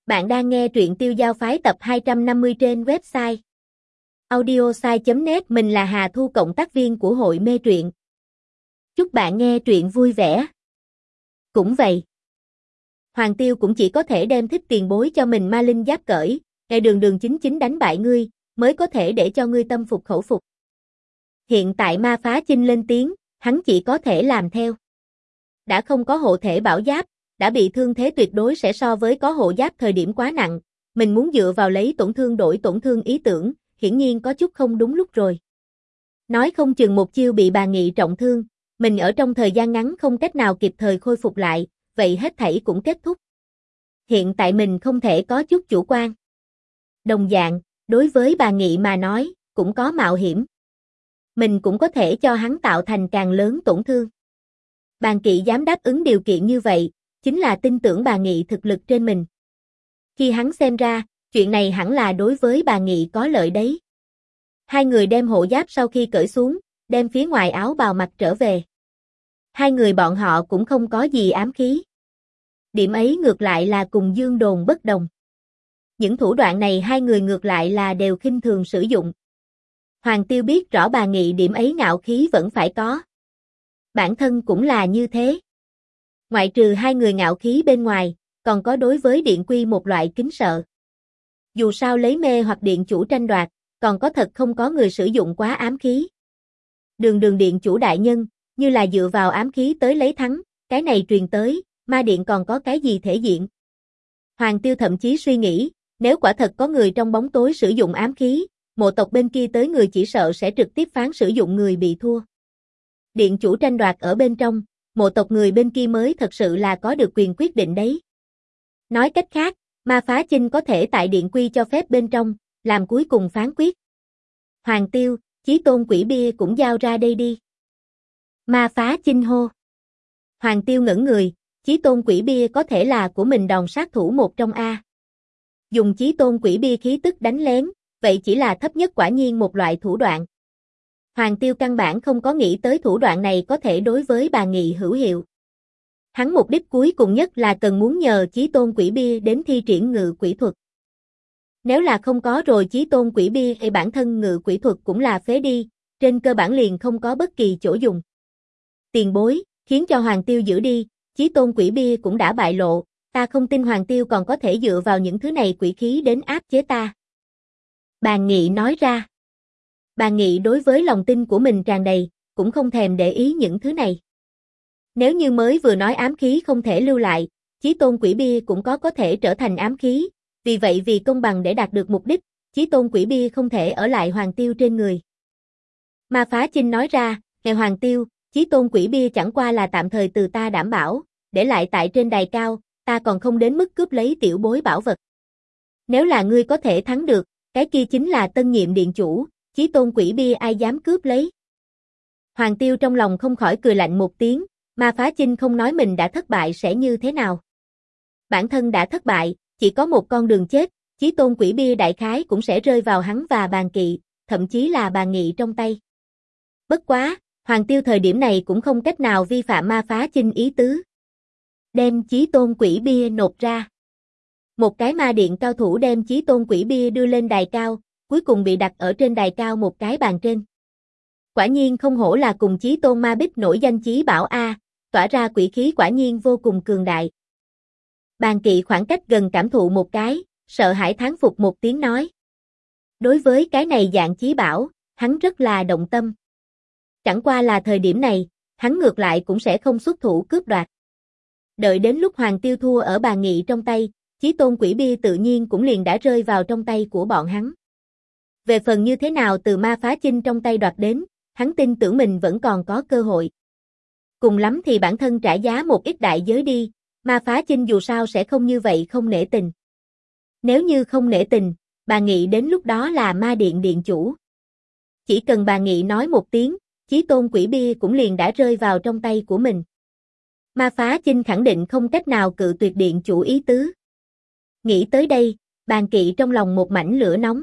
Bạn đang nghe truyện Tiêu Giao Phái tập 250 trên website audiosai.net. Mình là Hà Thu, cộng tác viên của hội mê truyện. Chúc bạn nghe truyện vui vẻ. Cũng vậy, Hoàng Tiêu cũng chỉ có thể đem thích tiền bối cho mình ma linh giáp cởi, ngày đường đường chính chính đánh bại ngươi, mới có thể để cho ngươi tâm phục khẩu phục. Hiện tại Ma Phá Chinh lên tiếng, hắn chỉ có thể làm theo. Đã không có hộ thể bảo giáp, đã bị thương thế tuyệt đối sẽ so với có hộ giáp thời điểm quá nặng, mình muốn dựa vào lấy tổn thương đổi tổn thương ý tưởng, hiển nhiên có chút không đúng lúc rồi. Nói không chừng một chiêu bị bà Nghị trọng thương, mình ở trong thời gian ngắn không cách nào kịp thời khôi phục lại, vậy hết thảy cũng kết thúc. Hiện tại mình không thể có chút chủ quan. Đồng dạng, đối với bà Nghị mà nói, cũng có mạo hiểm. Mình cũng có thể cho hắn tạo thành càng lớn tổn thương. Bàn Kỵ dám đáp ứng điều kiện như vậy, chính là tin tưởng bà Nghị thực lực trên mình. Khi hắn xem ra, chuyện này hẳn là đối với bà Nghị có lợi đấy. Hai người đem hộ giáp sau khi cởi xuống, đem phía ngoài áo bào mặc trở về. Hai người bọn họ cũng không có gì ám khí. Điểm ấy ngược lại là cùng Dương Đồn bất đồng. Những thủ đoạn này hai người ngược lại là đều khinh thường sử dụng. Hoàng Tiêu biết rõ bà Nghị điểm ấy ngạo khí vẫn phải có. Bản thân cũng là như thế. Ngoại trừ hai người ngạo khí bên ngoài, còn có đối với điện quy một loại kính sợ. Dù sao lấy mê hoặc điện chủ tranh đoạt, còn có thật không có người sử dụng quá ám khí. Đường đường điện chủ đại nhân, như là dựa vào ám khí tới lấy thắng, cái này truyền tới, ma điện còn có cái gì thể diện. Hoàng Tiêu thậm chí suy nghĩ, nếu quả thật có người trong bóng tối sử dụng ám khí, mộ tộc bên kia tới người chỉ sợ sẽ trực tiếp phán sử dụng người bị thua. Điện chủ tranh đoạt ở bên trong, mộ tộc người bên kia mới thật sự là có được quyền quyết định đấy. Nói cách khác, Ma Phá Chinh có thể tại điện quy cho phép bên trong, làm cuối cùng phán quyết. Hoàng Tiêu, Chí Tôn quỷ bia cũng giao ra đây đi. Ma Phá Chinh hô. Hoàng Tiêu ngẩn người, Chí Tôn quỷ bia có thể là của mình đòn sát thủ một trong A. Dùng Chí Tôn quỷ bia khí tức đánh lén, vậy chỉ là thấp nhất quả nhiên một loại thủ đoạn. Hoàng Tiêu căn bản không có nghĩ tới thủ đoạn này có thể đối với bà Nghị hữu hiệu. Hắn mục đích cuối cùng nhất là cần muốn nhờ Chí Tôn quỷ bia đến thi triển ngự quỷ thuật. Nếu là không có rồi Chí Tôn quỷ bia thì bản thân ngự quỷ thuật cũng là phế đi, trên cơ bản liền không có bất kỳ chỗ dùng. Tiền bối, khiến cho Hoàng Tiêu giữ đi, Chí Tôn quỷ bia cũng đã bại lộ, ta không tin Hoàng Tiêu còn có thể dựa vào những thứ này quỷ khí đến áp chế ta. Bà Nghị nói ra. Bà Nghị đối với lòng tin của mình tràn đầy, cũng không thèm để ý những thứ này. Nếu như mới vừa nói ám khí không thể lưu lại, Chí Tôn quỷ bia cũng có thể trở thành ám khí, vì vậy vì công bằng để đạt được mục đích, Chí Tôn quỷ bia không thể ở lại Hoàng Tiêu trên người. Ma Phá Chinh nói ra, ngày Hoàng Tiêu, Chí Tôn quỷ bia chẳng qua là tạm thời từ ta đảm bảo, để lại tại trên đài cao, ta còn không đến mức cướp lấy tiểu bối bảo vật. Nếu là ngươi có thể thắng được, cái kia chính là tân nhiệm điện chủ, Chí Tôn quỷ bia ai dám cướp lấy. Hoàng Tiêu trong lòng không khỏi cười lạnh một tiếng, Ma Phá Chinh không nói mình đã thất bại sẽ như thế nào. Bản thân đã thất bại, chỉ có một con đường chết, Chí Tôn quỷ bia đại khái cũng sẽ rơi vào hắn và Bàn Kỵ, thậm chí là bà Nghị trong tay. Bất quá, Hoàng Tiêu thời điểm này cũng không cách nào vi phạm Ma Phá Chinh ý tứ. Đem Chí Tôn quỷ bia nộp ra. Một cái ma điện cao thủ đem Chí Tôn quỷ bia đưa lên đài cao, cuối cùng bị đặt ở trên đài cao một cái bàn trên. Quả nhiên không hổ là cùng Chí Tôn ma bích nổi danh chí bảo A, tỏa ra quỷ khí quả nhiên vô cùng cường đại. Bàn Kỵ khoảng cách gần cảm thụ một cái, sợ hãi thán phục một tiếng nói. Đối với cái này dạng chí bảo, hắn rất là động tâm. Chẳng qua là thời điểm này, hắn ngược lại cũng sẽ không xuất thủ cướp đoạt. Đợi đến lúc Hoàng Tiêu thua ở bà Nghị trong tay, Chí Tôn quỷ bia tự nhiên cũng liền đã rơi vào trong tay của bọn hắn. Về phần như thế nào từ Ma Phá Chinh trong tay đoạt đến, hắn tin tưởng mình vẫn còn có cơ hội. Cùng lắm thì bản thân trả giá một ít đại giới đi, Ma Phá Chinh dù sao sẽ không như vậy không nể tình. Nếu như không nể tình, bà Nghị đến lúc đó là ma điện điện chủ. Chỉ cần bà Nghị nói một tiếng, Chí Tôn quỷ bia cũng liền đã rơi vào trong tay của mình. Ma Phá Chinh khẳng định không cách nào cự tuyệt điện chủ ý tứ. Nghĩ tới đây, Bàn Kỵ trong lòng một mảnh lửa nóng.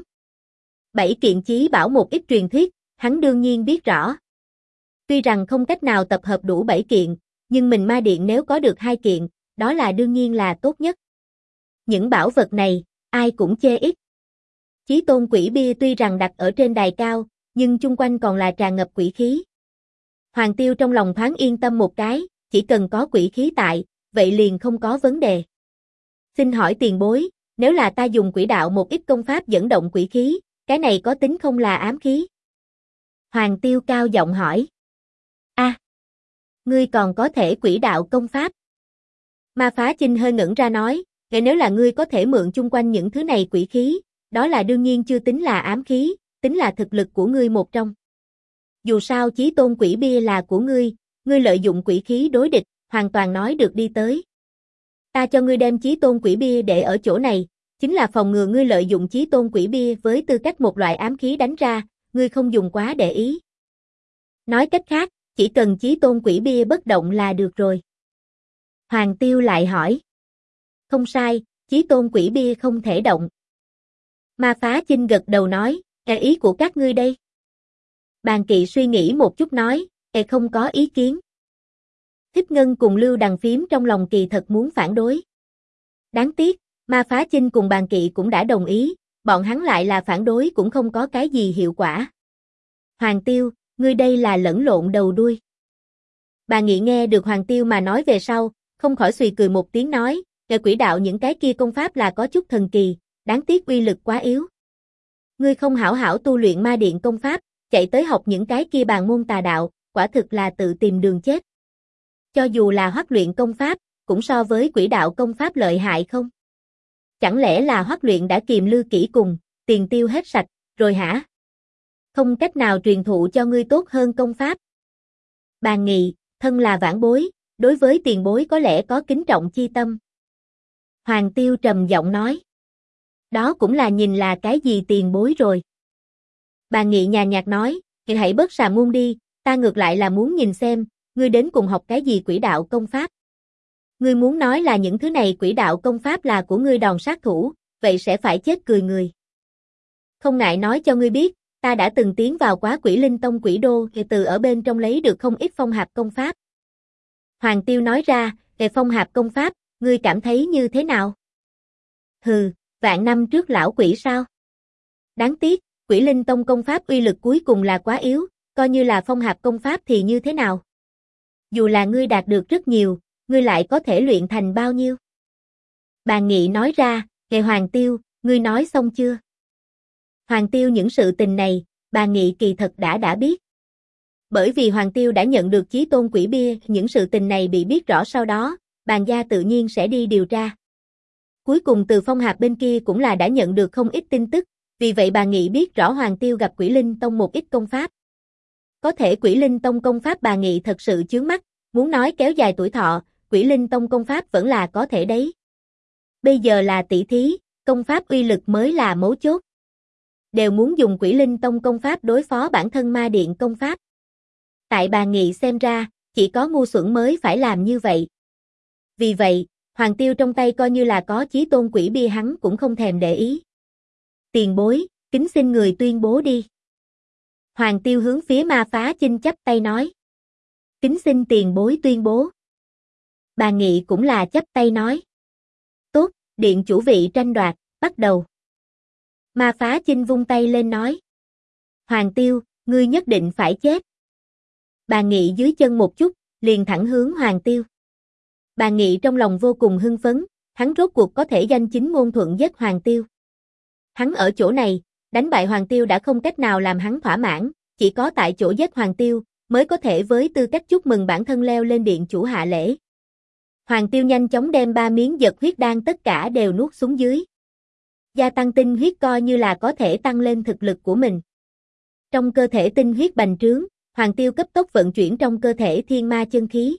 7 kiện chí bảo một ít truyền thuyết, hắn đương nhiên biết rõ. Tuy rằng không cách nào tập hợp đủ 7 kiện, nhưng mình ma điện nếu có được 2 kiện, đó là đương nhiên là tốt nhất. Những bảo vật này, ai cũng chê ít. Chí tôn quỷ bia tuy rằng đặt ở trên đài cao, nhưng chung quanh còn là tràn ngập quỷ khí. Hoàng Tiêu trong lòng thoáng yên tâm một cái, chỉ cần có quỷ khí tại, vậy liền không có vấn đề. Xin hỏi tiền bối, nếu là ta dùng quỷ đạo một ít công pháp dẫn động quỷ khí, cái này có tính không là ám khí? Hoàng Tiêu cao giọng hỏi. Ngươi còn có thể quỷ đạo công pháp. Ma Phá Chinh hơi ngẩn ra nói, nếu là ngươi có thể mượn chung quanh những thứ này quỷ khí, đó là đương nhiên chưa tính là ám khí, tính là thực lực của ngươi một trong. Dù sao chí tôn quỷ bia là của ngươi lợi dụng quỷ khí đối địch, hoàn toàn nói được đi tới. Ta cho ngươi đem chí tôn quỷ bia để ở chỗ này, chính là phòng ngừa ngươi lợi dụng chí tôn quỷ bia với tư cách một loại ám khí đánh ra, ngươi không dùng quá để ý. Nói cách khác, chỉ cần chí tôn quỷ bia bất động là được rồi. Hoàng Tiêu lại hỏi. Không sai, chí tôn quỷ bia không thể động. Ma Phá Chinh gật đầu nói, ý của các ngươi đây. Bàn Kỵ suy nghĩ một chút nói, không có ý kiến. Thích Ngân cùng Lưu Đằng Phím trong lòng kỳ thật muốn phản đối. Đáng tiếc, Ma Phá Chinh cùng Bàn Kỵ cũng đã đồng ý, bọn hắn lại là phản đối cũng không có cái gì hiệu quả. Hoàng Tiêu, ngươi đây là lẫn lộn đầu đuôi. Bà Nghị nghe được Hoàng Tiêu mà nói về sau, không khỏi xùy cười một tiếng nói, quỷ đạo những cái kia công pháp là có chút thần kỳ, đáng tiếc uy lực quá yếu. Ngươi không hảo hảo tu luyện ma điện công pháp, chạy tới học những cái kia bàn môn tà đạo, quả thực là tự tìm đường chết. Cho dù là hoắc luyện công pháp, cũng so với quỷ đạo công pháp lợi hại không? Chẳng lẽ là hoắc luyện đã kiềm lư kỹ cùng, tiền tiêu hết sạch, rồi hả? Không cách nào truyền thụ cho ngươi tốt hơn công pháp. Bàn Nghị, thân là vãn bối, đối với tiền bối có lẽ có kính trọng chi tâm. Hoàng Tiêu trầm giọng nói. Đó cũng là nhìn là cái gì tiền bối rồi. Bàn Nghị nhàn nhạt nói, hãy bớt xà ngôn đi, ta ngược lại là muốn nhìn xem, ngươi đến cùng học cái gì quỷ đạo công pháp. Ngươi muốn nói là những thứ này quỷ đạo công pháp là của ngươi đòn sát thủ, vậy sẽ phải chết cười người. Không ngại nói cho ngươi biết, ta đã từng tiến vào quá Quỷ Linh Tông Quỷ Đô, từ ở bên trong lấy được không ít phong hạp công pháp. Hoàng Tiêu nói ra, về phong hạp công pháp, ngươi cảm thấy như thế nào? Hừ, vạn năm trước lão quỷ sao? Đáng tiếc, Quỷ Linh Tông công pháp uy lực cuối cùng là quá yếu, coi như là phong hạp công pháp thì như thế nào? Dù là ngươi đạt được rất nhiều, ngươi lại có thể luyện thành bao nhiêu? Bàn Nghị nói ra, Hoàng Tiêu, ngươi nói xong chưa? Hoàng Tiêu những sự tình này, Bàn Nghị kỳ thật đã biết. Bởi vì Hoàng Tiêu đã nhận được chí tôn quỷ bia, những sự tình này bị biết rõ sau đó, Bàn gia tự nhiên sẽ đi điều tra. Cuối cùng từ phong hạp bên kia cũng là đã nhận được không ít tin tức, vì vậy Bàn Nghị biết rõ Hoàng Tiêu gặp Quỷ Linh Tông một ít công pháp. Có thể Quỷ Linh Tông công pháp Bàn Nghị thật sự chướng mắt, muốn nói kéo dài tuổi thọ, Quỷ Linh Tông công pháp vẫn là có thể đấy. Bây giờ là tỷ thí, công pháp uy lực mới là mấu chốt. Đều muốn dùng Quỷ Linh Tông công pháp đối phó bản thân ma điện công pháp. Tại Bàn Nghị xem ra, chỉ có ngu xuẩn mới phải làm như vậy. Vì vậy, Hoàng Tiêu trong tay coi như là có chí tôn quỷ bia hắn cũng không thèm để ý. Tiền bối, kính xin người tuyên bố đi. Hoàng Tiêu hướng phía Ma Phá Chinh chắp tay nói. Kính xin tiền bối tuyên bố. Bàn Nghị cũng là chắp tay nói. Tốt, điện chủ vị tranh đoạt, bắt đầu. Ma Phá Chinh vung tay lên nói. Hoàng Tiêu, ngươi nhất định phải chết. Bàn Nghị dưới chân một chút, liền thẳng hướng Hoàng Tiêu. Bàn Nghị trong lòng vô cùng hưng phấn, hắn rốt cuộc có thể danh chính ngôn thuận giết Hoàng Tiêu. Hắn ở chỗ này, đánh bại Hoàng Tiêu đã không cách nào làm hắn thỏa mãn, chỉ có tại chỗ giết Hoàng Tiêu, mới có thể với tư cách chúc mừng bản thân leo lên điện chủ hạ lễ. Hoàng Tiêu nhanh chóng đem 3 miếng dật huyết đan tất cả đều nuốt xuống dưới. Gia tăng tinh huyết coi như là có thể tăng lên thực lực của mình. Trong cơ thể tinh huyết bành trướng, Hoàng Tiêu cấp tốc vận chuyển trong cơ thể thiên ma chân khí.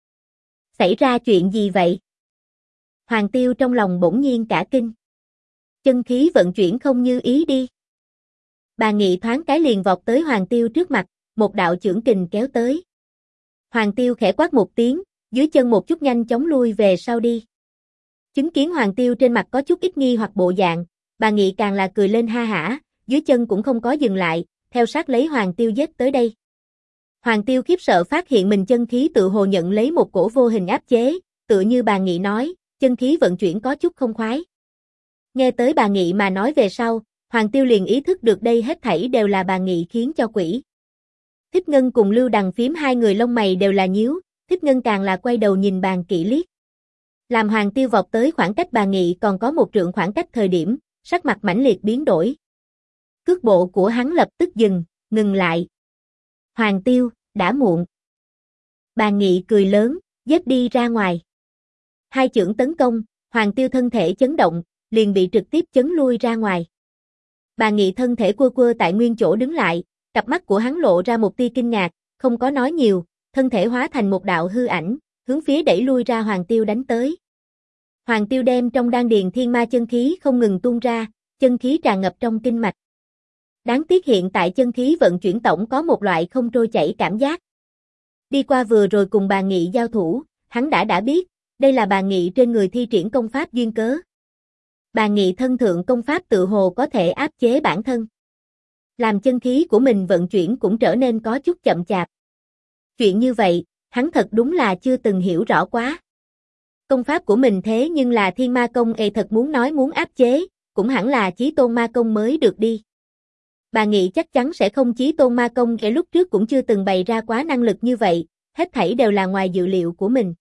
Xảy ra chuyện gì vậy? Hoàng Tiêu trong lòng bỗng nhiên cả kinh. Chân khí vận chuyển không như ý đi. Bàn Nghị thoáng cái liền vọt tới Hoàng Tiêu trước mặt, một đạo chưởng kình kéo tới. Hoàng Tiêu khẽ quát một tiếng, dưới chân một chút nhanh chóng lui về sau đi. Chứng kiến Hoàng Tiêu trên mặt có chút ít nghi hoặc bộ dạng, Bàn Nghị càng là cười lên ha hả, dưới chân cũng không có dừng lại, theo sát lấy Hoàng Tiêu giết tới đây. Hoàng Tiêu khiếp sợ phát hiện mình chân khí tự hồ nhận lấy một cổ vô hình áp chế, tựa như Bàn Nghị nói, chân khí vận chuyển có chút không khoái. Nghe tới bà Nghị mà nói về sau, Hoàng Tiêu liền ý thức được đây hết thảy đều là bà Nghị khiến cho quỷ. Thích Ngân cùng Lưu Đằng Phím hai người lông mày đều là nhíu, Thích Ngân càng là quay đầu nhìn Bàn Kỵ liếc. Làm Hoàng Tiêu vọt tới khoảng cách bà Nghị còn có một trượng khoảng cách thời điểm, sắc mặt mãnh liệt biến đổi. Cước bộ của hắn lập tức ngừng lại. Hoàng Tiêu, đã muộn. Bà Nghị cười lớn, giết đi ra ngoài. Hai chưởng tấn công, Hoàng Tiêu thân thể chấn động, liền bị trực tiếp chấn lui ra ngoài. Bà Nghị thân thể quơ quơ tại nguyên chỗ đứng lại, cặp mắt của hắn lộ ra một tia kinh ngạc, không có nói nhiều, thân thể hóa thành một đạo hư ảnh, hướng phía đẩy lui ra Hoàng Tiêu đánh tới. Hoàng Tiêu đem trong đan điền thiên ma chân khí không ngừng tuôn ra, chân khí tràn ngập trong kinh mạch. Đáng tiếc hiện tại chân khí vận chuyển tổng có một loại không trôi chảy cảm giác. Đi qua vừa rồi cùng bà Nghị giao thủ, hắn đã biết, đây là bà Nghị trên người thi triển công pháp duyên cớ. Bà Nghị thân thượng công pháp tự hồ có thể áp chế bản thân. Làm chân khí của mình vận chuyển cũng trở nên có chút chậm chạp. Chuyện như vậy, hắn thật đúng là chưa từng hiểu rõ quá. Công pháp của mình thế nhưng là thiên ma công thật muốn nói muốn áp chế, cũng hẳn là chí tôn ma công mới được đi. Bà Nghị chắc chắn sẽ không chí tôn ma công lúc trước cũng chưa từng bày ra quá năng lực như vậy, hết thảy đều là ngoài dự liệu của mình.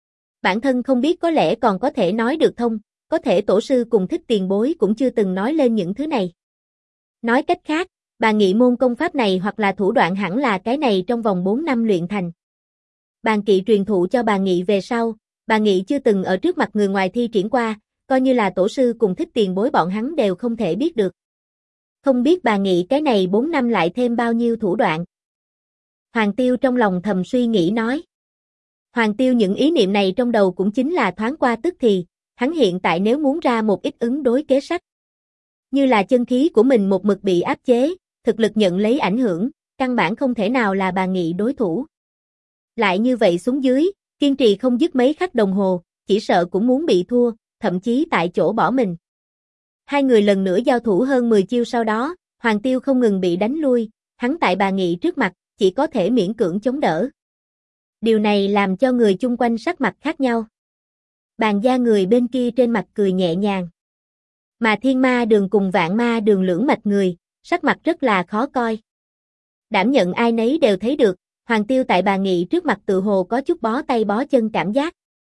Bản thân không biết có lẽ còn có thể nói được thông, có thể tổ sư cùng Thích tiền bối cũng chưa từng nói lên những thứ này. Nói cách khác, bà Nghị môn công pháp này hoặc là thủ đoạn hẳn là cái này trong vòng 4 năm luyện thành. Bàn Kỵ truyền thụ cho bà Nghị về sau, bà Nghị chưa từng ở trước mặt người ngoài thi triển qua, coi như là tổ sư cùng Thích tiền bối bọn hắn đều không thể biết được. Không biết bà Nghị cái này 4 năm lại thêm bao nhiêu thủ đoạn. Hoàng Tiêu trong lòng thầm suy nghĩ nói. Hoàng Tiêu những ý niệm này trong đầu cũng chính là thoáng qua tức thì, hắn hiện tại nếu muốn ra một ít ứng đối kế sách. Như là chân khí của mình một mực bị áp chế, thực lực nhận lấy ảnh hưởng, căn bản không thể nào là bà Nghị đối thủ. Lại như vậy xuống dưới, kiên trì không dứt mấy khắc đồng hồ, chỉ sợ cũng muốn bị thua, thậm chí tại chỗ bỏ mình. Hai người lần nữa giao thủ hơn 10 chiêu sau đó, Hoàng Tiêu không ngừng bị đánh lui, hắn tại bà Nghị trước mặt, chỉ có thể miễn cưỡng chống đỡ. Điều này làm cho người chung quanh sắc mặt khác nhau. Bàn gia người bên kia trên mặt cười nhẹ nhàng. Mà Thiên Ma Đường cùng Vạn Ma Đường lưỡng mạch người, sắc mặt rất là khó coi. Đảm nhận ai nấy đều thấy được, Hoàng Tiêu tại bà Nghị trước mặt tự hồ có chút bó tay bó chân cảm giác.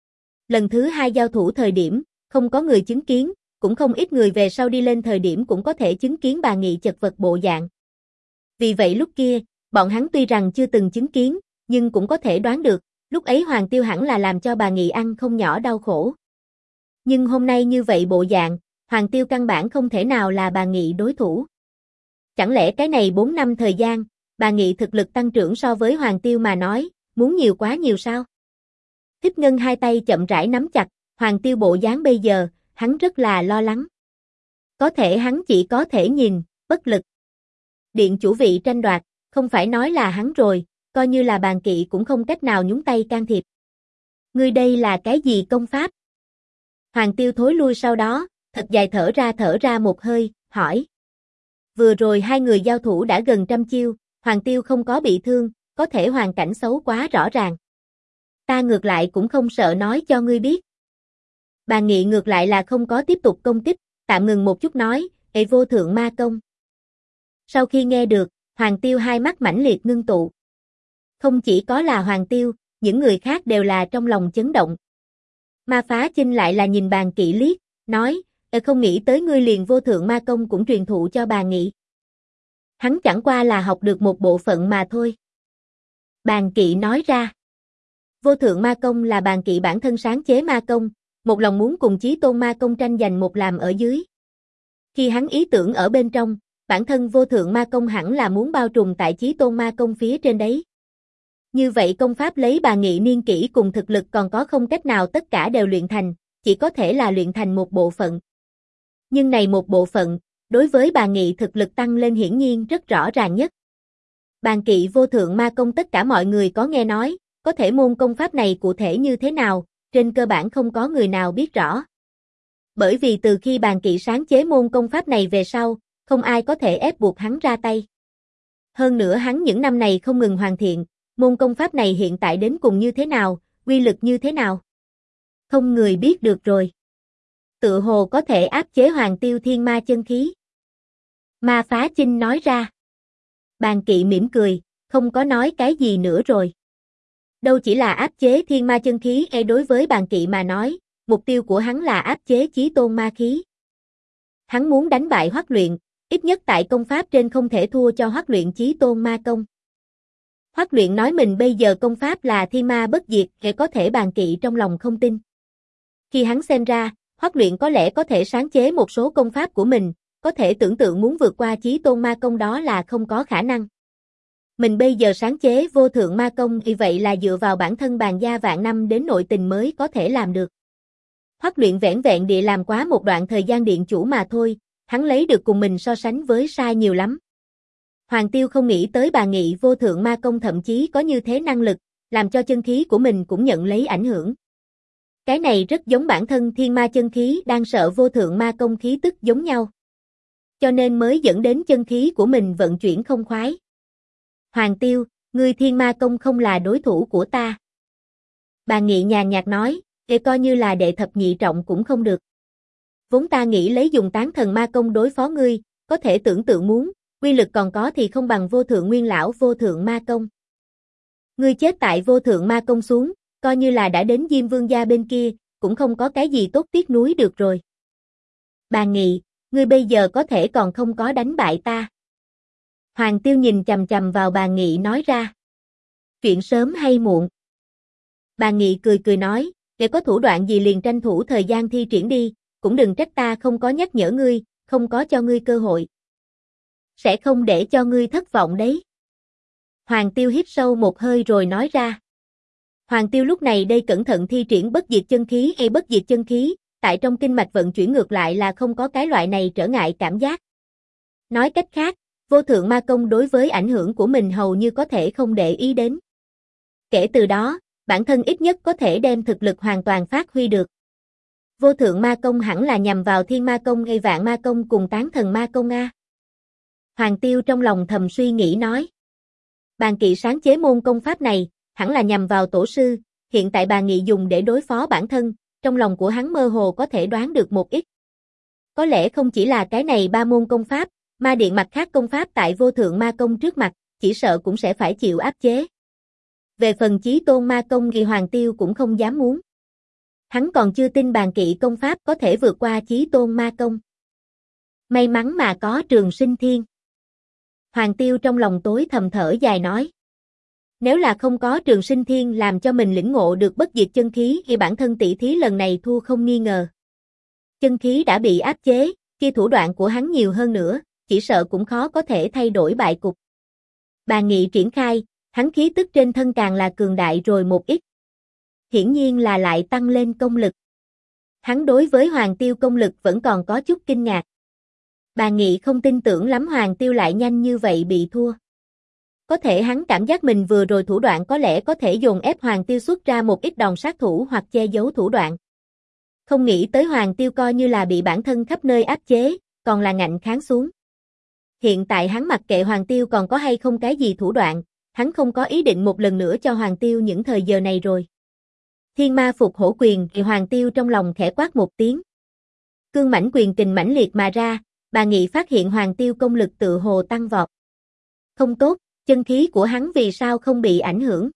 Lần thứ hai giao thủ thời điểm, không có người chứng kiến, cũng không ít người về sau đi lên thời điểm cũng có thể chứng kiến bà Nghị chật vật bộ dạng. Vì vậy lúc kia, bọn hắn tuy rằng chưa từng chứng kiến, nhưng cũng có thể đoán được, lúc ấy Hoàng Tiêu hẳn là làm cho bà Nghị ăn không nhỏ đau khổ. Nhưng hôm nay như vậy bộ dạng, Hoàng Tiêu căn bản không thể nào là bà Nghị đối thủ. Chẳng lẽ cái này 4 năm thời gian, bà Nghị thực lực tăng trưởng so với Hoàng Tiêu mà nói, muốn nhiều quá nhiều sao? Thích Ngân hai tay chậm rãi nắm chặt, Hoàng Tiêu bộ dáng bây giờ, hắn rất là lo lắng. Có thể hắn chỉ có thể nhìn, bất lực. Điện chủ vị tranh đoạt, không phải nói là hắn rồi, coi như là Bàn Kỵ cũng không cách nào nhúng tay can thiệp. Ngươi đây là cái gì công pháp? Hoàng Tiêu thối lui sau đó, thật dài thở ra một hơi, hỏi. Vừa rồi hai người giao thủ đã gần trăm chiêu, Hoàng Tiêu không có bị thương, có thể hoàn cảnh xấu quá rõ ràng. Ta ngược lại cũng không sợ nói cho ngươi biết. Bàn Nghị ngược lại là không có tiếp tục công kích, tạm ngừng một chút nói, vô thượng ma công. Sau khi nghe được, Hoàng Tiêu hai mắt mãnh liệt ngưng tụ. Không chỉ có là Hoàng Tiêu, những người khác đều là trong lòng chấn động. Ma Phá Chinh lại là nhìn Bàn Kỵ liếc, nói, không nghĩ tới ngươi liền vô thượng ma công cũng truyền thụ cho Bàn Nghị. Hắn chẳng qua là học được một bộ phận mà thôi. Bàn Kỵ nói ra. Vô thượng ma công là Bàn Kỵ bản thân sáng chế ma công, một lòng muốn cùng chí tôn ma công tranh giành một làm ở dưới. Khi hắn ý tưởng ở bên trong, bản thân vô thượng ma công hẳn là muốn bao trùm tại chí tôn ma công phía trên đấy. Như vậy công pháp lấy Bàn Nghị niên kỷ cùng thực lực còn có không cách nào tất cả đều luyện thành, chỉ có thể là luyện thành một bộ phận. Nhưng này một bộ phận, đối với Bàn Nghị thực lực tăng lên hiển nhiên rất rõ ràng nhất. Bàn Kỵ vô thượng ma công tất cả mọi người có nghe nói, có thể môn công pháp này cụ thể như thế nào, trên cơ bản không có người nào biết rõ. Bởi vì từ khi Bàn Kỵ sáng chế môn công pháp này về sau, không ai có thể ép buộc hắn ra tay. Hơn nữa hắn những năm này không ngừng hoàn thiện, môn công pháp này hiện tại đến cùng như thế nào, uy lực như thế nào. Không người biết được rồi. Tự hồ có thể áp chế Hoàng Tiêu thiên ma chân khí. Ma Phá Chinh nói ra. Bàn Kỵ mỉm cười, không có nói cái gì nữa rồi. Đâu chỉ là áp chế thiên ma chân khí, đối với Bàn Kỵ mà nói, mục tiêu của hắn là áp chế chí tôn ma khí. Hắn muốn đánh bại Hoắc Luyện, ít nhất tại công pháp trên không thể thua cho Hoắc Luyện chí tôn ma công. Hoắc Luyện nói mình bây giờ công pháp là thiên ma bất diệt, có thể Bàn Kỵ trong lòng không tin. Khi hắn xem ra, Hoắc Luyện có lẽ có thể sáng chế một số công pháp của mình, có thể tưởng tượng muốn vượt qua chí tôn ma công đó là không có khả năng. Mình bây giờ sáng chế vô thượng ma công vì vậy là dựa vào bản thân Bàn gia vạn năm đến nội tình mới có thể làm được. Hoắc Luyện vẻn vẹn địa làm quá một đoạn thời gian điện chủ mà thôi, hắn lấy được cùng mình so sánh với sai nhiều lắm. Hoàng Tiêu không nghĩ tới Bà Nghị vô thượng ma công thậm chí có như thế năng lực, làm cho chân khí của mình cũng nhận lấy ảnh hưởng. Cái này rất giống bản thân thiên ma chân khí đang sợ vô thượng ma công khí tức giống nhau. Cho nên mới dẫn đến chân khí của mình vận chuyển không khoái. Hoàng Tiêu, ngươi thiên ma công không là đối thủ của ta. Bà Nghị nhàn nhạt nói, coi như là đệ thập nhị trọng cũng không được. Vốn ta nghĩ lấy dùng tán thần ma công đối phó ngươi, có thể tưởng tượng muốn, quy lực còn có thì không bằng vô thượng nguyên lão vô thượng ma công. Ngươi chết tại vô thượng ma công xuống, coi như là đã đến Diêm Vương gia bên kia, cũng không có cái gì tốt tiếc nuối được rồi. Bà Nghị, ngươi bây giờ có thể còn không có đánh bại ta. Hoàng Tiêu nhìn chằm chằm vào Bà Nghị nói ra. Chuyện sớm hay muộn. Bà Nghị cười cười nói, để có thủ đoạn gì liền tranh thủ thời gian thi triển đi, cũng đừng trách ta không có nhắc nhở ngươi, không có cho ngươi cơ hội. Sẽ không để cho ngươi thất vọng đấy. Hoàng Tiêu hít sâu một hơi rồi nói ra. Hoàng Tiêu lúc này đây cẩn thận thi triển bất diệt chân khí bất diệt chân khí, tại trong kinh mạch vận chuyển ngược lại là không có cái loại này trở ngại cảm giác. Nói cách khác, vô thượng ma công đối với ảnh hưởng của mình hầu như có thể không để ý đến. Kể từ đó, bản thân ít nhất có thể đem thực lực hoàn toàn phát huy được. Vô thượng ma công hẳn là nhằm vào thiên ma công hay vạn ma công cùng tán thần ma công a. Hoàng Tiêu trong lòng thầm suy nghĩ nói. Bàn Kỵ sáng chế môn công pháp này, hẳn là nhằm vào tổ sư, hiện tại Bà Nghị dùng để đối phó bản thân, trong lòng của hắn mơ hồ có thể đoán được một ít. Có lẽ không chỉ là cái này ba môn công pháp, ma điện mặt khác công pháp tại vô thượng ma công trước mặt, chỉ sợ cũng sẽ phải chịu áp chế. Về phần chí tôn ma công thì Hoàng Tiêu cũng không dám muốn. Hắn còn chưa tin Bàn Kỵ công pháp có thể vượt qua chí tôn ma công. May mắn mà có Trường Sinh Thiên. Hoàng Tiêu trong lòng tối thầm thở dài nói. Nếu là không có Trường Sinh Thiên làm cho mình lĩnh ngộ được bất diệt chân khí thì bản thân tỷ thí lần này thua không nghi ngờ. Chân khí đã bị áp chế, khi thủ đoạn của hắn nhiều hơn nữa, chỉ sợ cũng khó có thể thay đổi bại cục. Bà Nghị triển khai, hắn khí tức trên thân càng là cường đại rồi một ít. Hiển nhiên là lại tăng lên công lực. Hắn đối với Hoàng Tiêu công lực vẫn còn có chút kinh ngạc. Bà Nghị không tin tưởng lắm Hoàng Tiêu lại nhanh như vậy bị thua. Có thể hắn cảm giác mình vừa rồi thủ đoạn có lẽ có thể dồn ép Hoàng Tiêu xuất ra một ít đòn sát thủ hoặc che giấu thủ đoạn. Không nghĩ tới Hoàng Tiêu coi như là bị bản thân khắp nơi áp chế, còn là ngạnh kháng xuống. Hiện tại hắn mặc kệ Hoàng Tiêu còn có hay không cái gì thủ đoạn, hắn không có ý định một lần nữa cho Hoàng Tiêu những thời giờ này rồi. Thiên ma phục hổ quyền thì Hoàng Tiêu trong lòng khẽ quát một tiếng. Cương mãnh quyền kình mãnh liệt mà ra, Bà Nghị phát hiện Hoàng Tiêu công lực tự hồ tăng vọt. Không tốt, chân khí của hắn vì sao không bị ảnh hưởng?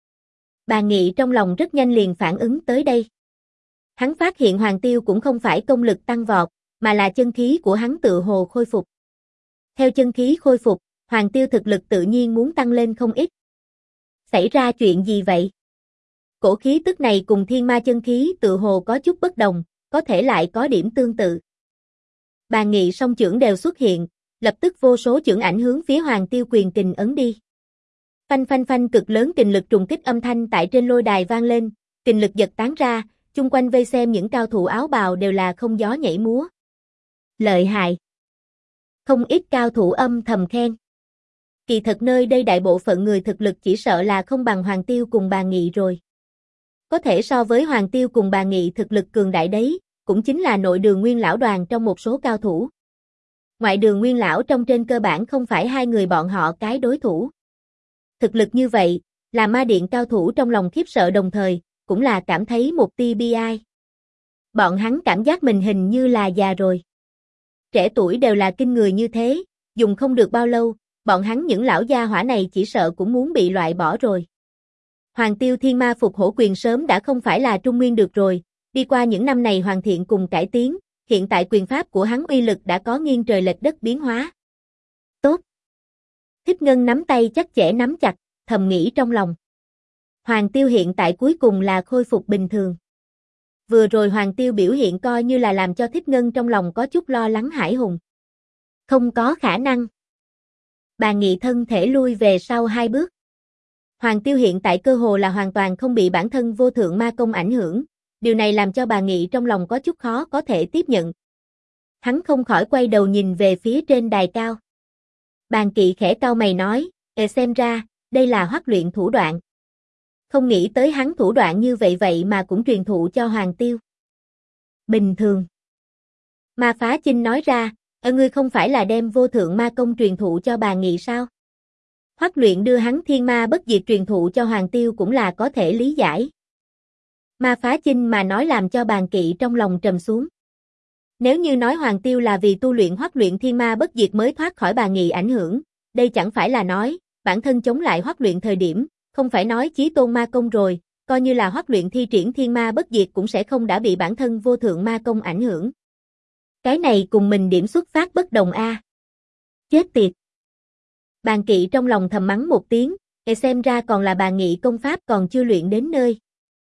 Bà Nghị trong lòng rất nhanh liền phản ứng tới đây. Hắn phát hiện Hoàng Tiêu cũng không phải công lực tăng vọt, mà là chân khí của hắn tự hồ khôi phục. Theo chân khí khôi phục, Hoàng Tiêu thực lực tự nhiên muốn tăng lên không ít. Xảy ra chuyện gì vậy? Cổ khí tức này cùng thiên ma chân khí tự hồ có chút bất đồng, có thể lại có điểm tương tự. Bà Nghị song chưởng đều xuất hiện, lập tức vô số chưởng ảnh hướng phía Hoàng Tiêu quyền kình ấn đi. Phanh phanh phanh cực lớn kình lực trùng kích âm thanh tại trên lôi đài vang lên, kình lực giật tán ra, chung quanh vây xem những cao thủ áo bào đều là không gió nhảy múa. Lợi hại. Không ít cao thủ âm thầm khen. Kỳ thật nơi đây đại bộ phận người thực lực chỉ sợ là không bằng Hoàng Tiêu cùng Bà Nghị rồi. Có thể so với Hoàng Tiêu cùng Bà Nghị thực lực cường đại đấy, cũng chính là nội đường nguyên lão đoàn trong một số cao thủ. Ngoại đường nguyên lão trong trên cơ bản không phải hai người bọn họ cái đối thủ. Thực lực như vậy, là ma điện cao thủ trong lòng khiếp sợ đồng thời, cũng là cảm thấy một tia bi ai. Bọn hắn cảm giác mình hình như là già rồi. Trẻ tuổi đều là kinh người như thế, dùng không được bao lâu, bọn hắn những lão gia hỏa này chỉ sợ cũng muốn bị loại bỏ rồi. Hoàng Tiêu Thiên Ma Phục Hổ Quyền sớm đã không phải là trung nguyên được rồi, đi qua những năm này hoàn thiện cùng cải tiến, hiện tại quyền pháp của hắn uy lực đã có nghiêng trời lệch đất biến hóa. Tốt. Thích Ngân nắm tay chắc chẽ nắm chặt, thầm nghĩ trong lòng. Hoàng Tiêu hiện tại cuối cùng là khôi phục bình thường. Vừa rồi Hoàng Tiêu biểu hiện coi như là làm cho Thích Ngân trong lòng có chút lo lắng hãi hùng. Không có khả năng. Bà Nghị thân thể lui về sau 2 bước. Hoàng Tiêu hiện tại cơ hồ là hoàn toàn không bị bản thân vô thượng ma công ảnh hưởng, điều này làm cho bà Nghị trong lòng có chút khó có thể tiếp nhận. Hắn không khỏi quay đầu nhìn về phía trên đài cao. Bàn Kỵ khẽ cau mày nói, xem ra, đây là Hoắc luyện thủ đoạn. Không nghĩ tới hắn thủ đoạn như vậy mà cũng truyền thụ cho Hoàng Tiêu. Bình thường. Ma Phá Chinh nói ra, ngươi không phải là đem vô thượng ma công truyền thụ cho bà Nghị sao? Hoắc luyện đưa hắn thiên ma bất diệt truyền thụ cho Hoàng Tiêu cũng là có thể lý giải. Ma Phá Chinh mà nói làm cho Bàn Kỵ trong lòng trầm xuống. Nếu như nói Hoàng Tiêu là vì tu luyện Hoắc luyện thiên ma bất diệt mới thoát khỏi bà Nghị ảnh hưởng, đây chẳng phải là nói, bản thân chống lại Hoắc luyện thời điểm, không phải nói chí tôn ma công rồi, coi như là Hoắc luyện thi triển thiên ma bất diệt cũng sẽ không đã bị bản thân vô thượng ma công ảnh hưởng. Cái này cùng mình điểm xuất phát bất đồng a. Chết tiệt. Bàn Kỵ trong lòng thầm mắng một tiếng, xem ra còn là bà Nghị công pháp còn chưa luyện đến nơi.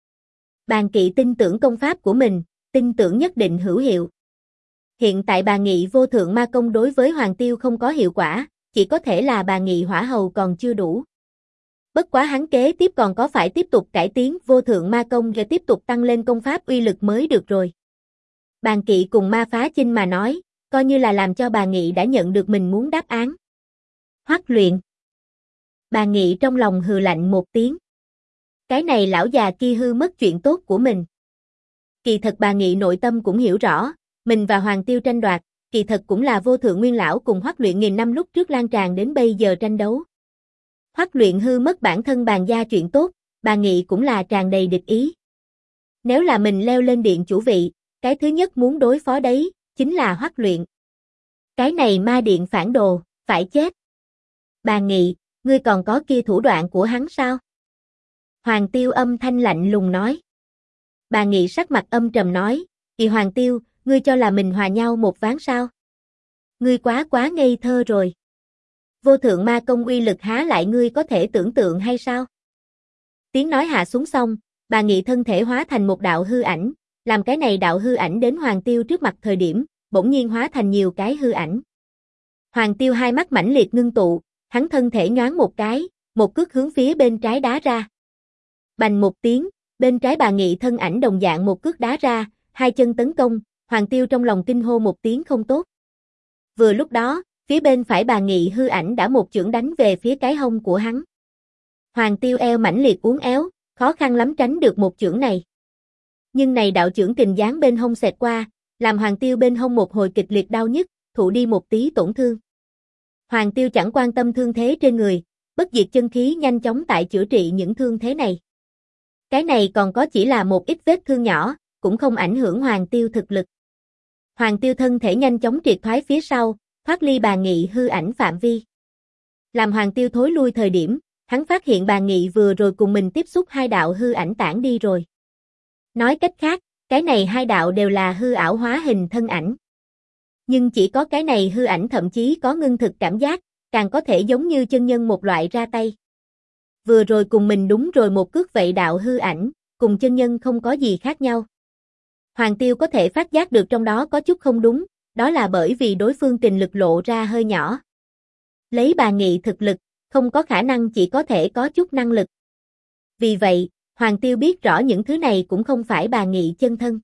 Bàn Kỵ tin tưởng công pháp của mình, tin tưởng nhất định hữu hiệu. Hiện tại bà Nghị vô thượng ma công đối với Hoàng Tiêu không có hiệu quả, chỉ có thể là bà Nghị hỏa hầu còn chưa đủ. Bất quá hắn kế tiếp còn có phải tiếp tục cải tiến vô thượng ma công rồi tiếp tục tăng lên công pháp uy lực mới được rồi. Bàn Kỵ cùng Ma Phá Chinh mà nói, coi như là làm cho bà Nghị đã nhận được mình muốn đáp án. Hoắc luyện. Bà Nghị trong lòng hừ lạnh một tiếng. Cái này lão già kia hư mất chuyện tốt của mình. Kỳ thật bà Nghị nội tâm cũng hiểu rõ, mình và Hoàng Tiêu tranh đoạt, kỳ thật cũng là vô thượng nguyên lão cùng Hoắc luyện nghìn năm lúc trước lan tràn đến bây giờ tranh đấu. Hoắc luyện hư mất bản thân bàn gia chuyện tốt, bà Nghị cũng là tràn đầy địch ý. Nếu là mình leo lên điện chủ vị, cái thứ nhất muốn đối phó đấy, chính là Hoắc luyện. Cái này ma điện phản đồ, phải chết. Bà Nghị, ngươi còn có kia thủ đoạn của hắn sao? Hoàng Tiêu âm thanh lạnh lùng nói. Bà Nghị sắc mặt âm trầm nói, Kỳ Hoàng Tiêu, ngươi cho là mình hòa nhau một ván sao? Ngươi quá ngây thơ rồi. Vô thượng ma công uy lực há lại ngươi có thể tưởng tượng hay sao? Tiếng nói hạ xuống xong, bà Nghị thân thể hóa thành một đạo hư ảnh, làm cái này đạo hư ảnh đến Hoàng Tiêu trước mặt thời điểm, bỗng nhiên hóa thành nhiều cái hư ảnh. Hoàng Tiêu hai mắt mãnh liệt ngưng tụ, hắn thân thể nhoáng một cái, một cước hướng phía bên trái đá ra. Bành một tiếng, bên trái bà Nghị thân ảnh đồng dạng một cước đá ra, hai chân tấn công, Hoàng Tiêu trong lòng kinh hô một tiếng không tốt. Vừa lúc đó, phía bên phải bà Nghị hư ảnh đã một chưởng đánh về phía cái hông của hắn. Hoàng Tiêu eo mãnh liệt uốn éo, khó khăn lắm tránh được một chưởng này. Nhưng này đạo chưởng kình giáng bên hông xẹt qua, làm Hoàng Tiêu bên hông một hồi kịch liệt đau nhức, thụ đi một tí tổn thương. Hoàng Tiêu chẳng quan tâm thương thế trên người, bất diệt chân khí nhanh chóng tại chữa trị những thương thế này. Cái này còn có chỉ là một ít vết thương nhỏ, cũng không ảnh hưởng Hoàng Tiêu thực lực. Hoàng Tiêu thân thể nhanh chóng triệt thoái phía sau, thoát ly bà Nghị hư ảnh phạm vi. Làm Hoàng Tiêu thối lui thời điểm, hắn phát hiện bà Nghị vừa rồi cùng mình tiếp xúc hai đạo hư ảnh tản đi rồi. Nói cách khác, cái này hai đạo đều là hư ảo hóa hình thân ảnh. Nhưng chỉ có cái này hư ảnh thậm chí có ngưng thực cảm giác, càng có thể giống như chân nhân một loại ra tay. Vừa rồi cùng mình đúng rồi một cước vậy đạo hư ảnh, cùng chân nhân không có gì khác nhau. Hoàng Tiêu có thể phát giác được trong đó có chút không đúng, đó là bởi vì đối phương kình lực lộ ra hơi nhỏ. Lấy bà Nghị thực lực, không có khả năng chỉ có thể có chút năng lực. Vì vậy, Hoàng Tiêu biết rõ những thứ này cũng không phải bà Nghị chân thân.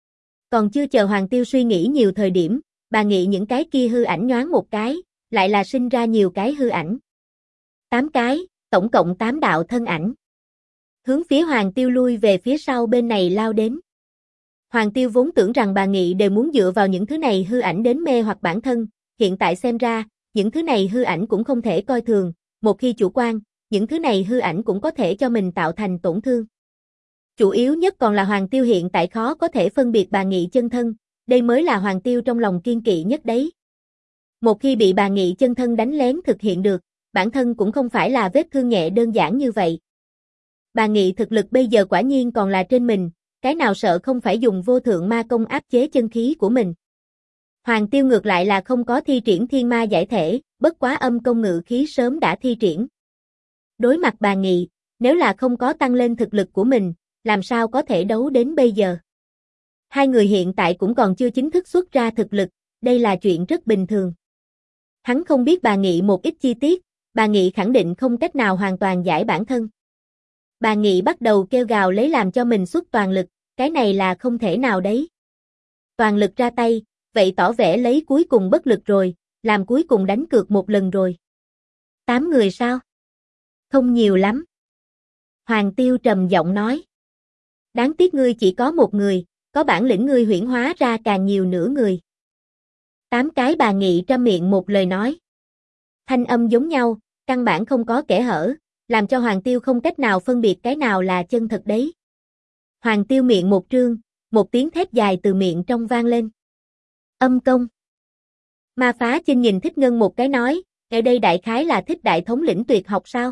Còn chưa chờ Hoàng Tiêu suy nghĩ nhiều thời điểm, bà Nghị những cái kia hư ảnh nhoáng một cái, lại là sinh ra nhiều cái hư ảnh. 8 cái, tổng cộng 8 đạo thân ảnh. Hướng phía Hoàng Tiêu lui về phía sau bên này lao đến. Hoàng Tiêu vốn tưởng rằng bà Nghị đều muốn dựa vào những thứ này hư ảnh đến mê hoặc bản thân, hiện tại xem ra, những thứ này hư ảnh cũng không thể coi thường, một khi chủ quan, những thứ này hư ảnh cũng có thể cho mình tạo thành tổn thương. Chủ yếu nhất còn là Hoàng Tiêu hiện tại khó có thể phân biệt bà Nghị chân thân, đây mới là Hoàng Tiêu trong lòng kiên kỵ nhất đấy. Một khi bị bà Nghị chân thân đánh lén thực hiện được, bản thân cũng không phải là vết thương nhẹ đơn giản như vậy. Bà Nghị thực lực bây giờ quả nhiên còn là trên mình, cái nào sợ không phải dùng vô thượng ma công áp chế chân khí của mình. Hoàng Tiêu ngược lại là không có thi triển thiên ma giải thể, bất quá âm công ngự khí sớm đã thi triển. Đối mặt bà Nghị, nếu là không có tăng lên thực lực của mình, làm sao có thể đấu đến bây giờ. Hai người hiện tại cũng còn chưa chính thức xuất ra thực lực, đây là chuyện rất bình thường. Hắn không biết bà Nghị một ít chi tiết, bà Nghị khẳng định không cách nào hoàn toàn giải bản thân. Bà Nghị bắt đầu kêu gào lấy làm cho mình xuất toàn lực, cái này là không thể nào đấy. Toàn lực ra tay, vậy tỏ vẻ lấy cuối cùng bất lực rồi, làm cuối cùng đánh cược một lần rồi. 8 người sao? Không nhiều lắm. Hoàng Tiêu trầm giọng nói. Đáng tiếc ngươi chỉ có một người, có bản lĩnh ngươi huyễn hóa ra càng nhiều nửa người. 8 cái bà Nghị trăm miệng một lời nói. Thanh âm giống nhau, căn bản không có kẽ hở, làm cho Hoàng Tiêu không cách nào phân biệt cái nào là chân thật đấy. Hoàng Tiêu miệng một trương, một tiếng thét dài từ miệng trong vang lên. Âm công. Ma Phá Chinh nhìn Thích Ngân một cái nói, ở đây đại khái là Thích đại thống lĩnh tuyệt học sao?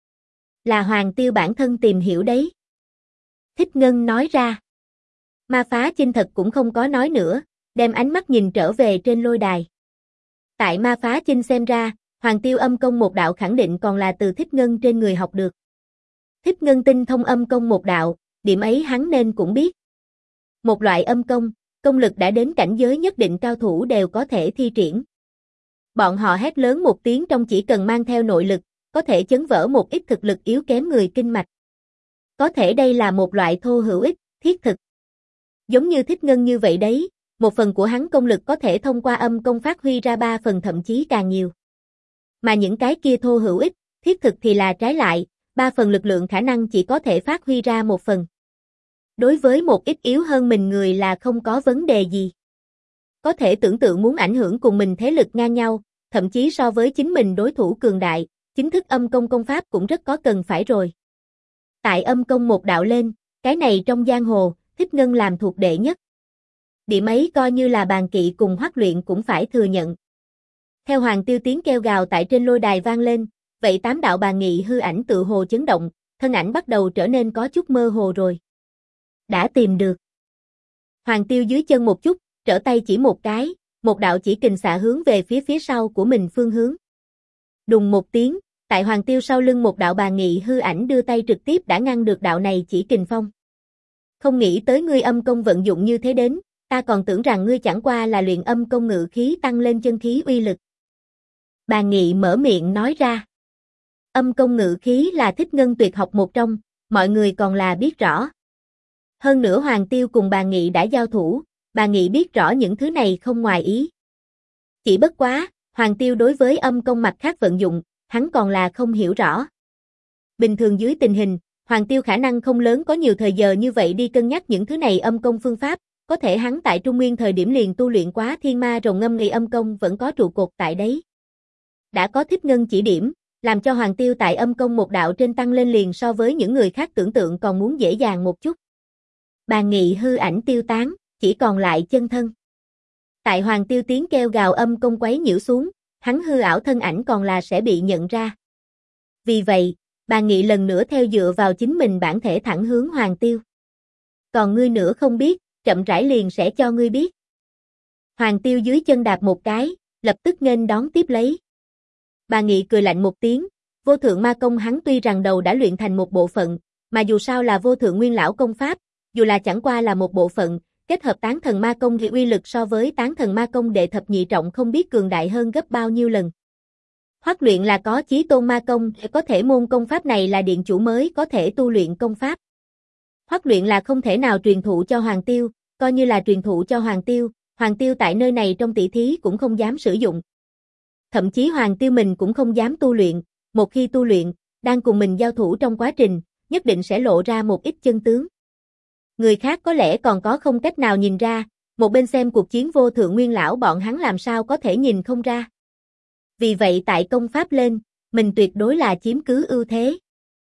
Là Hoàng Tiêu bản thân tìm hiểu đấy. Thích Ngân nói ra. Ma Phá Chinh thật cũng không có nói nữa, đem ánh mắt nhìn trở về trên lôi đài. Tại Ma Phá Chinh xem ra, Hoàng Tiêu âm công một đạo khẳng định còn là từ Thích Ngân trên người học được. Thích Ngân tinh thông âm công một đạo, điểm ấy hắn nên cũng biết. Một loại âm công, công lực đã đến cảnh giới nhất định cao thủ đều có thể thi triển. Bọn họ hét lớn một tiếng trong chỉ cần mang theo nội lực, có thể chấn vỡ một ít thực lực yếu kém người kinh mạch. Có thể đây là một loại thô hữu ích, thiết thực. Giống như Thích Ngân như vậy đấy, một phần của hắn công lực có thể thông qua âm công phát huy ra 3 phần thậm chí càng nhiều. Mà những cái kia thô hữu ích, thiết thực thì là trái lại, 3 phần lực lượng khả năng chỉ có thể phát huy ra 1 phần. Đối với một ít yếu hơn mình người là không có vấn đề gì. Có thể tưởng tượng muốn ảnh hưởng cùng mình thế lực ngang nhau, thậm chí so với chính mình đối thủ cường đại, chính thức âm công công pháp cũng rất có cần phải rồi. Tại âm công một đạo lên, cái này trong giang hồ, Thích Ngân làm thuộc đệ nhất. Điểm ấy coi như là bàn kỵ cùng Hoắc Luyện cũng phải thừa nhận. Theo Hoàng Tiêu tiếng kêu gào tại trên lôi đài vang lên, vậy 8 đạo bà Nghị hư ảnh tự hồ chấn động, thân ảnh bắt đầu trở nên có chút mơ hồ rồi. Đã tìm được. Hoàng Tiêu dưới chân một chút, trở tay chỉ một cái, một đạo chỉ kình xạ hướng về phía sau của mình phương hướng. Đùng một tiếng, tại Hoàng Tiêu sau lưng một đạo bà Nghị hư ảnh đưa tay trực tiếp đã ngăn được đạo này chỉ kình phong. Không nghĩ tới ngươi âm công vận dụng như thế đến, ta còn tưởng rằng ngươi chẳng qua là luyện âm công ngự khí tăng lên chân khí uy lực. Bà Nghị mở miệng nói ra. Âm công ngự khí là Thích Ngân tuyệt học một trong, mọi người còn là biết rõ. Hơn nữa Hoàng Tiêu cùng bà Nghị đã giao thủ, bà Nghị biết rõ những thứ này không ngoài ý. Chỉ bất quá, Hoàng Tiêu đối với âm công mặt khác vận dụng, hắn còn là không hiểu rõ. Bình thường dưới tình hình, Hoàng Tiêu khả năng không lớn có nhiều thời giờ như vậy đi cân nhắc những thứ này âm công phương pháp, có thể hắn tại Trung Nguyên thời điểm liền tu luyện quá thiên ma rồng ngâm nghị âm công vẫn có trụ cột tại đấy. Đã có Thích Ngân chỉ điểm, làm cho Hoàng Tiêu tại âm công một đạo trên tăng lên liền so với những người khác tưởng tượng còn muốn dễ dàng một chút. Bà Nghị hư ảnh tiêu tán, chỉ còn lại chân thân. Tại Hoàng Tiêu tiếng kêu gào âm công quấy nhiễu xuống, hắn hư ảo thân ảnh còn là sẽ bị nhận ra. Vì vậy, bà Nghị lần nữa theo dựa vào chính mình bản thể thẳng hướng Hoàng Tiêu. Còn ngươi nữa không biết, chậm rãi liền sẽ cho ngươi biết. Hoàng Tiêu dưới chân đạp một cái, lập tức nghênh đón tiếp lấy. Bà Nghị cười lạnh một tiếng, vô thượng ma công hắn tuy rằng đầu đã luyện thành một bộ phận, mà dù sao là vô thượng nguyên lão công pháp, dù là chẳng qua là một bộ phận, kết hợp tán thần ma công thì uy lực so với tán thần ma công đệ thập nhị trọng không biết cường đại hơn gấp bao nhiêu lần. Hoắc Luyện là có chí tôn ma công, có thể môn công pháp này là điện chủ mới có thể tu luyện công pháp. Hoắc Luyện là không thể nào truyền thụ cho Hoàng Tiêu, coi như là truyền thụ cho Hoàng Tiêu tại nơi này trong tỷ thí cũng không dám sử dụng. Thậm chí Hoàng Tiêu mình cũng không dám tu luyện, một khi tu luyện, đang cùng mình giao thủ trong quá trình, nhất định sẽ lộ ra một ít chân tướng. Người khác có lẽ còn có không cách nào nhìn ra, một bên xem cuộc chiến vô thượng nguyên lão bọn hắn làm sao có thể nhìn không ra. Vì vậy tại công pháp lên, mình tuyệt đối là chiếm cứ ưu thế.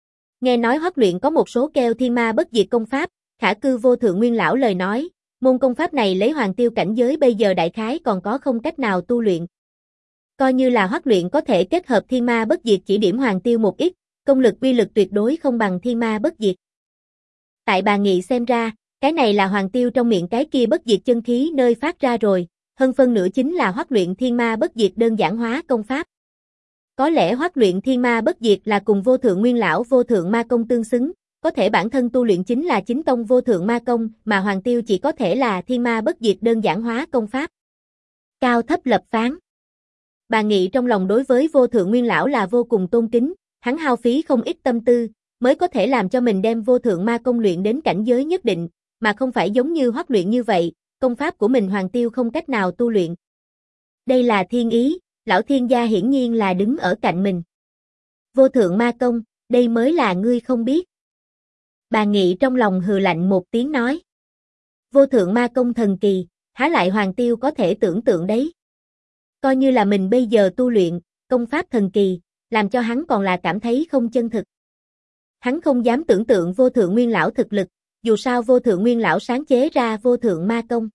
Nghe nói Hoắc luyện có một số keo thiên ma bất diệt công pháp, khả cư vô thượng nguyên lão lời nói, môn công pháp này lấy Hoàng Tiêu cảnh giới bây giờ đại khái còn có không cách nào tu luyện. Coi như là Hoắc luyện có thể kết hợp thiên ma bất diệt chỉ điểm Hoàng Tiêu một ít, công lực uy lực tuyệt đối không bằng thiên ma bất diệt. Tại bà Nghị xem ra, cái này là Hoàng Tiêu trong miệng cái kia bất diệt chân khí nơi phát ra rồi, hơn phân nửa chính là Hoắc luyện thiên ma bất diệt đơn giản hóa công pháp. Có lẽ Hoắc luyện thiên ma bất diệt là cùng vô thượng nguyên lão vô thượng ma công tương xứng, có thể bản thân tu luyện chính là chính tông vô thượng ma công, mà Hoàng Tiêu chỉ có thể là thiên ma bất diệt đơn giản hóa công pháp. Cao thấp lập phán. Bà Nghị trong lòng đối với vô thượng nguyên lão là vô cùng tôn kính, hắn hao phí không ít tâm tư, mới có thể làm cho mình đem vô thượng ma công luyện đến cảnh giới nhất định, mà không phải giống như Hoắc luyện như vậy, công pháp của mình Hoàng Tiêu không cách nào tu luyện. Đây là thiên ý, lão thiên gia hiển nhiên là đứng ở cạnh mình. Vô thượng ma công, đây mới là ngươi không biết. Bà Nghị trong lòng hừ lạnh một tiếng nói. Vô thượng ma công thần kỳ, há lại Hoàng Tiêu có thể tưởng tượng đấy. Coi như là mình bây giờ tu luyện, công pháp thần kỳ, làm cho hắn còn là cảm thấy không chân thực. Hắn không dám tưởng tượng vô thượng nguyên lão thực lực, dù sao vô thượng nguyên lão sáng chế ra vô thượng ma công.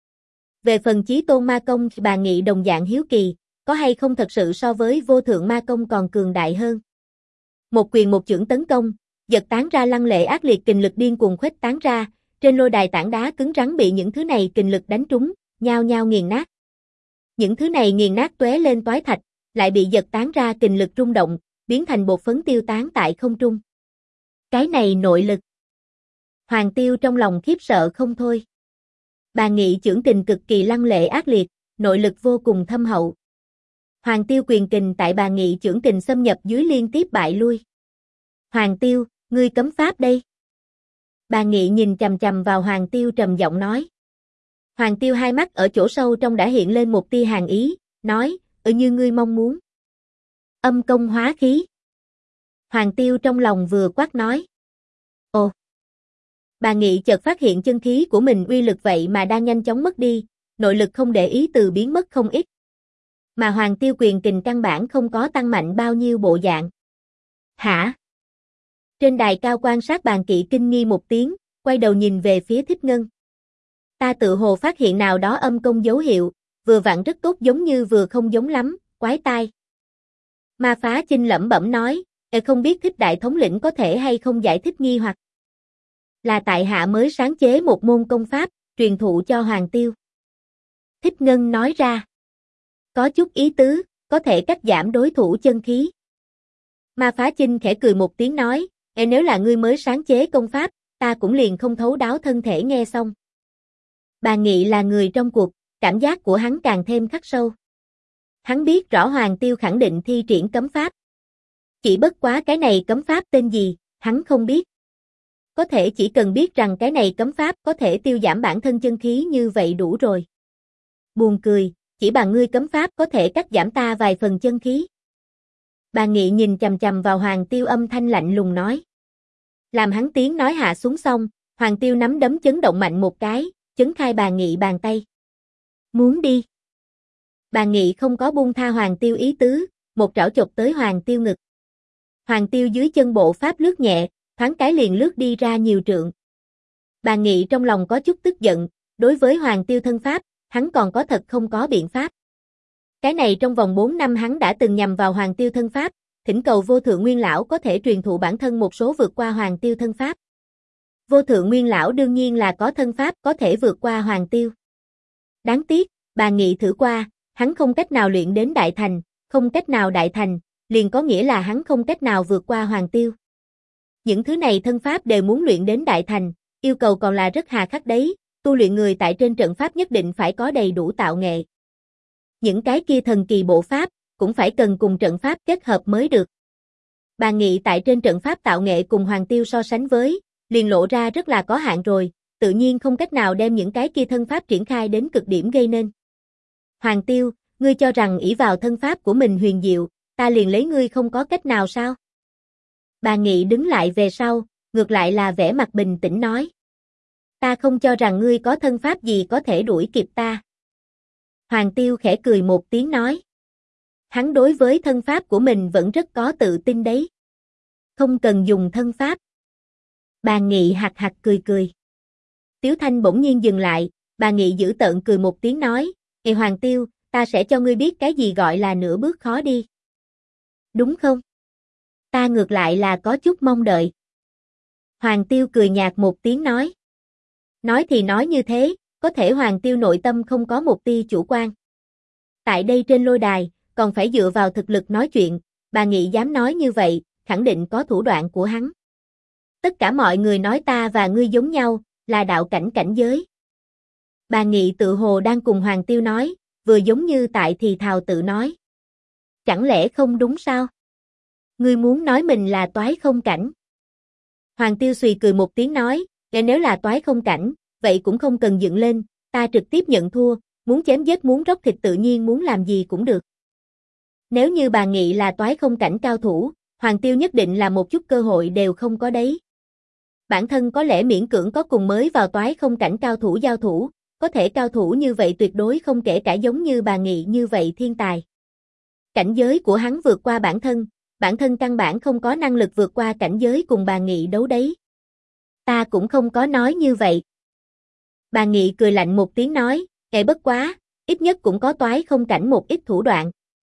Về phần chí tôn ma công, bà Nghị đồng dạng hiếu kỳ, có hay không thật sự so với vô thượng ma công còn cường đại hơn. Một quyền một chưởng tấn công, giật tán ra lăng lệ ác liệt kình lực điên cuồng khuếch tán ra, trên lôi đài tảng đá cứng rắn bị những thứ này kình lực đánh trúng, nhao nhao nghiền nát. Những thứ này nghiền nát tóe lên toái thạch, lại bị giật tán ra kình lực rung động, biến thành bột phấn tiêu tán tại không trung. Cái này nội lực. Hoàng Tiêu trong lòng khiếp sợ không thôi. Bà Nghị chưởng kình cực kỳ lăng lệ ác liệt, nội lực vô cùng thâm hậu. Hoàng Tiêu quyền kình tại bà Nghị chưởng kình xâm nhập dưới liên tiếp bại lui. Hoàng Tiêu, ngươi cấm pháp đây. Bà Nghị nhìn chằm chằm vào Hoàng Tiêu trầm giọng nói. Hoàng Tiêu hai mắt ở chỗ sâu trong đã hiện lên một tia hàn ý, nói, như ngươi mong muốn. Âm công hóa khí. Hoàng Tiêu trong lòng vừa quát nói. Ồ! Bà Nghị chợt phát hiện chân khí của mình uy lực vậy mà đang nhanh chóng mất đi, nội lực không để ý từ biến mất không ít. Mà Hoàng Tiêu quyền kình căn bản không có tăng mạnh bao nhiêu bộ dạng. Hả? Trên đài cao quan sát Bàn Kỵ kinh nghi một tiếng, quay đầu nhìn về phía Thích Ngân. Ta tự hồ phát hiện nào đó âm công dấu hiệu, vừa vặn rất tốt giống như vừa không giống lắm, quái tai. Ma Phá Chinh lẩm bẩm nói, không biết Thích đại thống lĩnh có thể hay không giải thích nghi hoặc. Là tại hạ mới sáng chế một môn công pháp, truyền thụ cho Hoàng Tiêu. Thích Ngân nói ra. Có chút ý tứ, có thể cắt giảm đối thủ chân khí. Ma Phá Chinh khẽ cười một tiếng nói, nếu là ngươi mới sáng chế công pháp, ta cũng liền không thấu đáo thân thể nghe xong. Bà Nghị là người trong cuộc, cảm giác của hắn càng thêm khắc sâu. Hắn biết rõ Hoàng Tiêu khẳng định thi triển cấm pháp. Chỉ bất quá cái này cấm pháp tên gì, hắn không biết. Có thể chỉ cần biết rằng cái này cấm pháp có thể tiêu giảm bản thân chân khí như vậy đủ rồi. Buồn cười, chỉ bằng ngươi cấm pháp có thể cắt giảm ta vài phần chân khí. Bà Nghị nhìn chằm chằm vào Hoàng Tiêu âm thanh lạnh lùng nói. Làm hắn tiếng nói hạ xuống xong, Hoàng Tiêu nắm đấm chấn động mạnh một cái, chấn khai bà Nghị bàn tay. Muốn đi. Bà Nghị không có buông tha Hoàng Tiêu ý tứ, một trảo chộp tới Hoàng Tiêu ngực. Hoàng Tiêu dưới chân bộ pháp lướt nhẹ, thoáng cái liền lướt đi ra nhiều trượng. Bà Nghị trong lòng có chút tức giận, đối với Hoàng Tiêu thân pháp, hắn còn có thật không có biện pháp. Cái này trong vòng 4 năm hắn đã từng nhằm vào Hoàng Tiêu thân pháp, thỉnh cầu vô thượng nguyên lão có thể truyền thụ bản thân một số vượt qua Hoàng Tiêu thân pháp. Vô thượng nguyên lão đương nhiên là có thân pháp có thể vượt qua Hoàng Tiêu. Đáng tiếc, bà Nghị thử qua, hắn không cách nào luyện đến đại thành, không cách nào đại thành, liền có nghĩa là hắn không cách nào vượt qua Hoàng Tiêu. Những thứ này thân pháp đều muốn luyện đến đại thành, yêu cầu còn là rất hà khắc đấy, tu luyện người tại trên trận pháp nhất định phải có đầy đủ tạo nghệ. Những cái kia thần kỳ bộ pháp, cũng phải cần cùng trận pháp kết hợp mới được. Bà Nghị tại trên trận pháp tạo nghệ cùng Hoàng Tiêu so sánh với, liền lộ ra rất là có hạn rồi, tự nhiên không cách nào đem những cái kia thân pháp triển khai đến cực điểm gây nên. Hoàng Tiêu, ngươi cho rằng ỷ vào thân pháp của mình huyền diệu, ta liền lấy ngươi không có cách nào sao? Bà Nghị đứng lại về sau, ngược lại là vẻ mặt bình tĩnh nói. Ta không cho rằng ngươi có thân pháp gì có thể đuổi kịp ta. Hoàng Tiêu khẽ cười một tiếng nói. Hắn đối với thân pháp của mình vẫn rất có tự tin đấy. Không cần dùng thân pháp. Bàn Nghị hạc hạc cười cười. Tiếu Thanh bỗng nhiên dừng lại, Bàn Nghị dữ tợn cười một tiếng nói, Ê Hoàng Tiêu, ta sẽ cho ngươi biết cái gì gọi là nửa bước khó đi. Đúng không? Ta ngược lại là có chút mong đợi. Hoàng Tiêu cười nhạt một tiếng nói. Nói thì nói như thế, có thể Hoàng Tiêu nội tâm không có một tia chủ quan. Tại đây trên lôi đài, còn phải dựa vào thực lực nói chuyện, Bàn Nghị dám nói như vậy, khẳng định có thủ đoạn của hắn. Tất cả mọi người nói ta và ngươi giống nhau, là đạo cảnh cảnh giới. Bàn Nghị tự hồ đang cùng Hoàng Tiêu nói, vừa giống như tại thì thào tự nói. Chẳng lẽ không đúng sao? Ngươi muốn nói mình là toái không cảnh. Hoàng Tiêu xùy cười một tiếng nói, nếu là toái không cảnh, vậy cũng không cần dựng lên, ta trực tiếp nhận thua, muốn chém giết muốn róc thịt tự nhiên muốn làm gì cũng được. Nếu như Bàn Nghị là toái không cảnh cao thủ, Hoàng Tiêu nhất định là một chút cơ hội đều không có đấy. Bản thân có lẽ miễn cưỡng có cùng mới vào toái không cảnh cao thủ giao thủ, có thể cao thủ như vậy tuyệt đối không kể cả giống như Bàn Nghị như vậy thiên tài. Cảnh giới của hắn vượt qua bản thân căn bản không có năng lực vượt qua cảnh giới cùng Bàn Nghị đấu đấy. Ta cũng không có nói như vậy. Bàn Nghị cười lạnh một tiếng nói, bất quá, ít nhất cũng có toái không cảnh một ít thủ đoạn.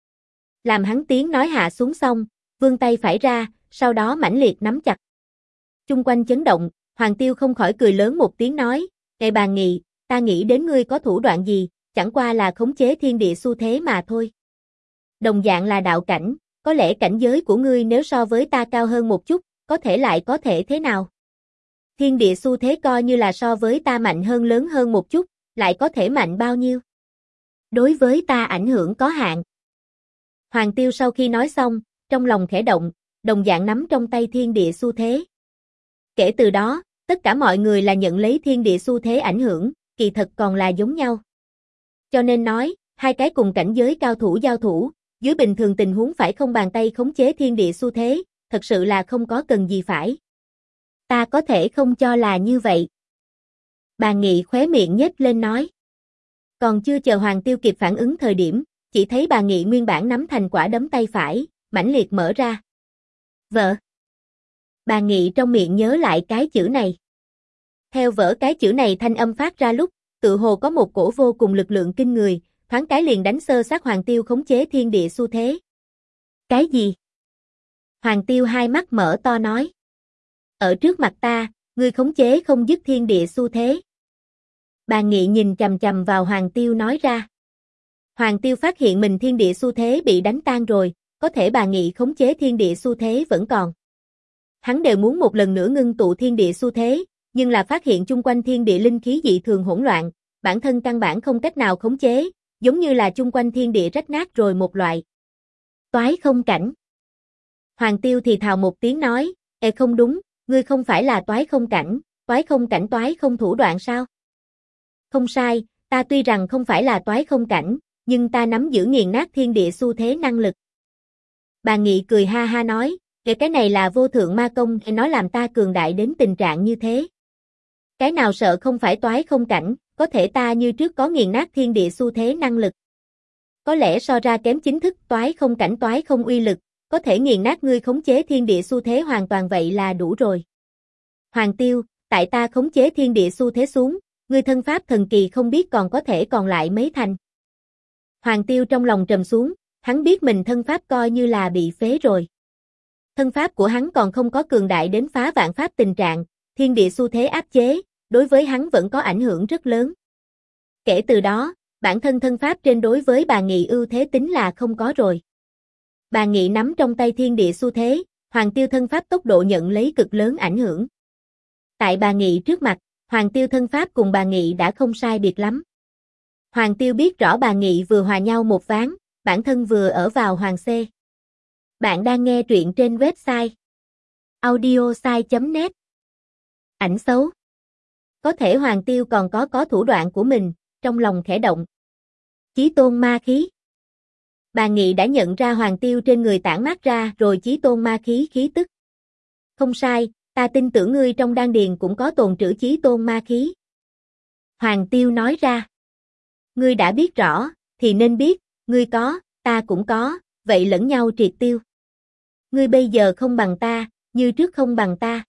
Làm hắn tiếng nói hạ xuống xong, vươn tay phải ra, sau đó mãnh liệt nắm chặt. Chung quanh chấn động, Hoàng Tiêu không khỏi cười lớn một tiếng nói, Bàn Nghị, ta nghĩ đến ngươi có thủ đoạn gì, chẳng qua là khống chế thiên địa xu thế mà thôi. Đồng dạng là đạo cảnh, có lẽ cảnh giới của ngươi nếu so với ta cao hơn một chút, có thể lại có thể thế nào? Thiên địa xu thế coi như là so với ta mạnh hơn lớn hơn một chút, lại có thể mạnh bao nhiêu? Đối với ta ảnh hưởng có hạn. Hoàng Tiêu sau khi nói xong, trong lòng khẽ động, đồng dạng nắm trong tay thiên địa xu thế. Kể từ đó, tất cả mọi người là nhận lấy thiên địa xu thế ảnh hưởng, kỳ thật còn là giống nhau. Cho nên nói, hai cái cùng cảnh giới cao thủ giao thủ, dưới bình thường tình huống phải không bàn tay khống chế thiên địa xu thế, thật sự là không có cần gì phải. Ta có thể không cho là như vậy. Bàn Nghị khóe miệng nhếch lên nói. Còn chưa chờ Hoàng Tiêu kịp phản ứng thời điểm, chỉ thấy Bàn Nghị nguyên bản nắm thành quả đấm tay phải, mãnh liệt mở ra. Vợ. Bàn Nghị trong miệng nhớ lại cái chữ này. Theo vỡ cái chữ này thanh âm phát ra lúc, tự hồ có một cổ vô cùng lực lượng kinh người, thoáng cái liền đánh xơ xác Hoàng Tiêu khống chế thiên địa xu thế. Cái gì? Hoàng Tiêu hai mắt mở to nói. Ở trước mặt ta, ngươi khống chế không dứt thiên địa xu thế. Bàn Nghị nhìn chằm chằm vào Hoàng Tiêu nói ra. Hoàng Tiêu phát hiện mình thiên địa xu thế bị đánh tan rồi, có thể Bàn Nghị khống chế thiên địa xu thế vẫn còn. Hắn đều muốn một lần nữa ngưng tụ thiên địa xu thế, nhưng là phát hiện chung quanh thiên địa linh khí dị thường hỗn loạn, bản thân căn bản không cách nào khống chế, giống như là chung quanh thiên địa rách nát rồi một loại. Toái không cảnh. Hoàng Tiêu thì thào một tiếng nói, không đúng, ngươi không phải là toái không cảnh toái không thủ đoạn sao? Không sai, ta tuy rằng không phải là toái không cảnh, nhưng ta nắm giữ nghiền nát thiên địa xu thế năng lực. Bàn Nghị cười ha ha nói, cái này là vô thượng ma công, nó làm ta cường đại đến tình trạng như thế. Cái nào sợ không phải toái không cảnh, có thể ta như trước có nghiền nát thiên địa xu thế năng lực. Có lẽ so ra kém chính thức toái không cảnh toái không uy lực, có thể nghiền nát ngươi khống chế thiên địa xu thế hoàn toàn vậy là đủ rồi. Hoàng Tiêu, tại ta khống chế thiên địa xu thế xuống, ngươi thân pháp thần kỳ không biết còn có thể còn lại mấy thành. Hoàng Tiêu trong lòng trầm xuống, hắn biết mình thân pháp coi như là bị phế rồi. Thân pháp của hắn còn không có cường đại đến phá vạn pháp tình trạng, thiên địa xu thế áp chế, đối với hắn vẫn có ảnh hưởng rất lớn. Kể từ đó, bản thân thân pháp trên đối với Bàn Nghị ưu thế tính là không có rồi. Bàn Nghị nắm trong tay thiên địa xu thế, Hoàng Tiêu thân pháp tốc độ nhận lấy cực lớn ảnh hưởng. Tại Bàn Nghị trước mặt, Hoàng Tiêu thân pháp cùng Bàn Nghị đã không sai biệt lắm. Hoàng Tiêu biết rõ Bàn Nghị vừa hòa nhau một ván, bản thân vừa ở vào Hoàng C. Bạn đang nghe truyện trên website audiosai.net. Ảnh xấu. Có thể Hoàng Tiêu còn có thủ đoạn của mình, trong lòng khẽ động. Chí tôn ma khí. Bàn Nghị đã nhận ra Hoàng Tiêu trên người tản mát ra rồi chí tôn ma khí khí tức. Không sai, ta tin tưởng ngươi trong đan điền cũng có tồn trữ chí tôn ma khí. Hoàng Tiêu nói ra. Ngươi đã biết rõ, thì nên biết, ngươi có, ta cũng có, vậy lẫn nhau triệt tiêu. Ngươi bây giờ không bằng ta, như trước không bằng ta.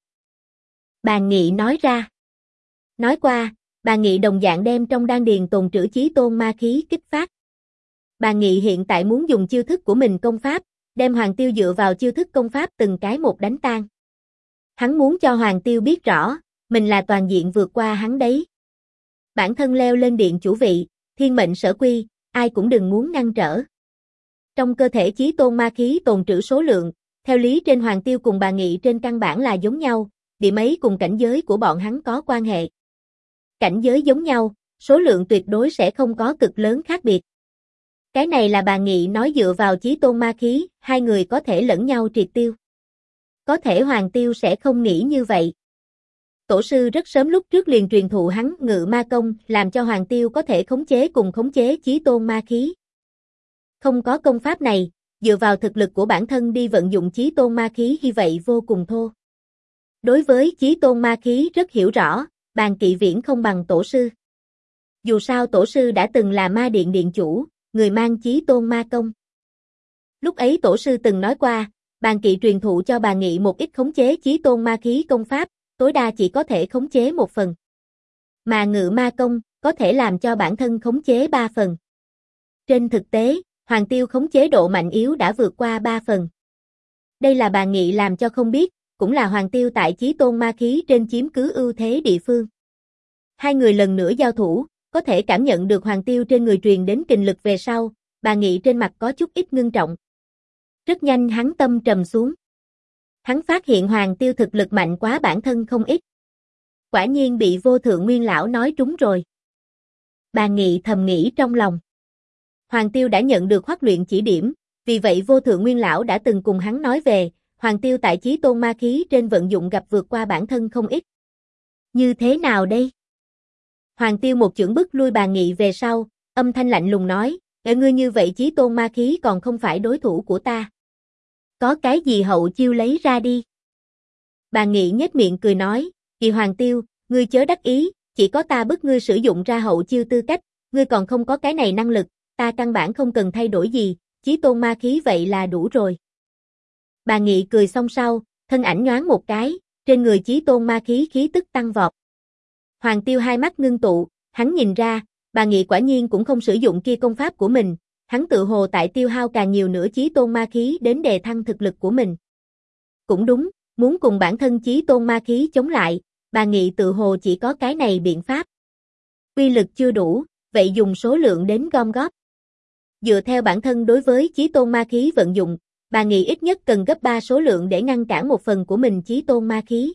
Bàn Nghị nói ra. Nói qua, Bàn Nghị đồng dạng đem trong đan điền tồn trữ chí tôn ma khí kích phát. Bàn Nghị hiện tại muốn dùng chiêu thức của mình công pháp, đem Hoàng Tiêu dựa vào chiêu thức công pháp từng cái một đánh tan. Hắn muốn cho Hoàng Tiêu biết rõ, mình là toàn diện vượt qua hắn đấy. Bản thân leo lên điện chủ vị, thiên mệnh sở quy, ai cũng đừng muốn ngăn trở. Trong cơ thể chí tôn ma khí tồn trữ số lượng, theo lý trên Hoàng Tiêu cùng Bàn Nghị trên căn bản là giống nhau, điểm ấy cùng cảnh giới của bọn hắn có quan hệ. Cảnh giới giống nhau, số lượng tuyệt đối sẽ không có cực lớn khác biệt. Cái này là Bàn Nghị nói dựa vào chí tôn ma khí, hai người có thể lẫn nhau triệt tiêu. Có thể Hoàng Tiêu sẽ không nghĩ như vậy. Tổ sư rất sớm lúc trước liền truyền thụ hắn ngự ma công, làm cho Hoàng Tiêu có thể khống chế cùng khống chế chí tôn ma khí. Không có công pháp này, dựa vào thực lực của bản thân đi vận dụng chí tôn ma khí như vậy vô cùng thô. Đối với chí tôn ma khí rất hiểu rõ, Bàn Kỵ Viễn không bằng tổ sư. Dù sao tổ sư đã từng là ma điện điện chủ, người mang chí tôn ma công. Lúc ấy tổ sư từng nói qua, Bàn Kỵ truyền thụ cho Bàn Nghị một ít khống chế chí tôn ma khí công pháp, tối đa chỉ có thể khống chế một phần. Mà ngự ma công, có thể làm cho bản thân khống chế 3 phần. Trên thực tế, Hoàng Tiêu khống chế độ mạnh yếu đã vượt qua 3 phần. Đây là Bàn Nghị làm cho không biết, cũng là Hoàng Tiêu tại chí tôn ma khí trên chiếm cứ ưu thế địa phương. Hai người lần nữa giao thủ, có thể cảm nhận được Hoàng Tiêu trên người truyền đến kình lực về sau, Bàn Nghị trên mặt có chút ít ngưng trọng. Rất nhanh hắn tâm trầm xuống. Hắn phát hiện Hoàng Tiêu thực lực mạnh quá bản thân không ít. Quả nhiên bị Vô Thượng Nguyên Lão nói trúng rồi. Bàn Nghị thầm nghĩ trong lòng. Hoàng Tiêu đã nhận được huấn luyện chỉ điểm, vì vậy Vô Thượng Nguyên Lão đã từng cùng hắn nói về, Hoàng Tiêu tại chí tôn ma khí trên vận dụng gặp vượt qua bản thân không ít. Như thế nào đây? Hoàng Tiêu một chưởng bức lui Bàn Nghị về sau, âm thanh lạnh lùng nói, ngươi như vậy chí tôn ma khí còn không phải đối thủ của ta. Có cái gì hậu chiêu lấy ra đi. Bàn Nghị nhếch miệng cười nói, Kỳ Hoàng Tiêu, ngươi chớ đắc ý, chỉ có ta bức ngươi sử dụng ra hậu chiêu tư cách, ngươi còn không có cái này năng lực, ta căn bản không cần thay đổi gì, chí tôn ma khí vậy là đủ rồi. Bàn Nghị cười xong sau, thân ảnh nhoáng một cái, trên người chí tôn ma khí khí tức tăng vọt. Hoàng Tiêu hai mắt ngưng tụ, hắn nhìn ra, Bàn Nghị quả nhiên cũng không sử dụng kia công pháp của mình, hắn tự hồ tại tiêu hao càng nhiều nữa chí tôn ma khí đến đề thăng thực lực của mình. Cũng đúng, muốn cùng bản thân chí tôn ma khí chống lại, Bàn Nghị tự hồ chỉ có cái này biện pháp. Uy lực chưa đủ, vậy dùng số lượng đến gom góp. Dựa theo bản thân đối với chí tôn ma khí vận dụng, Bàn Nghị ít nhất cần gấp 3 số lượng để ngăn cản một phần của mình chí tôn ma khí.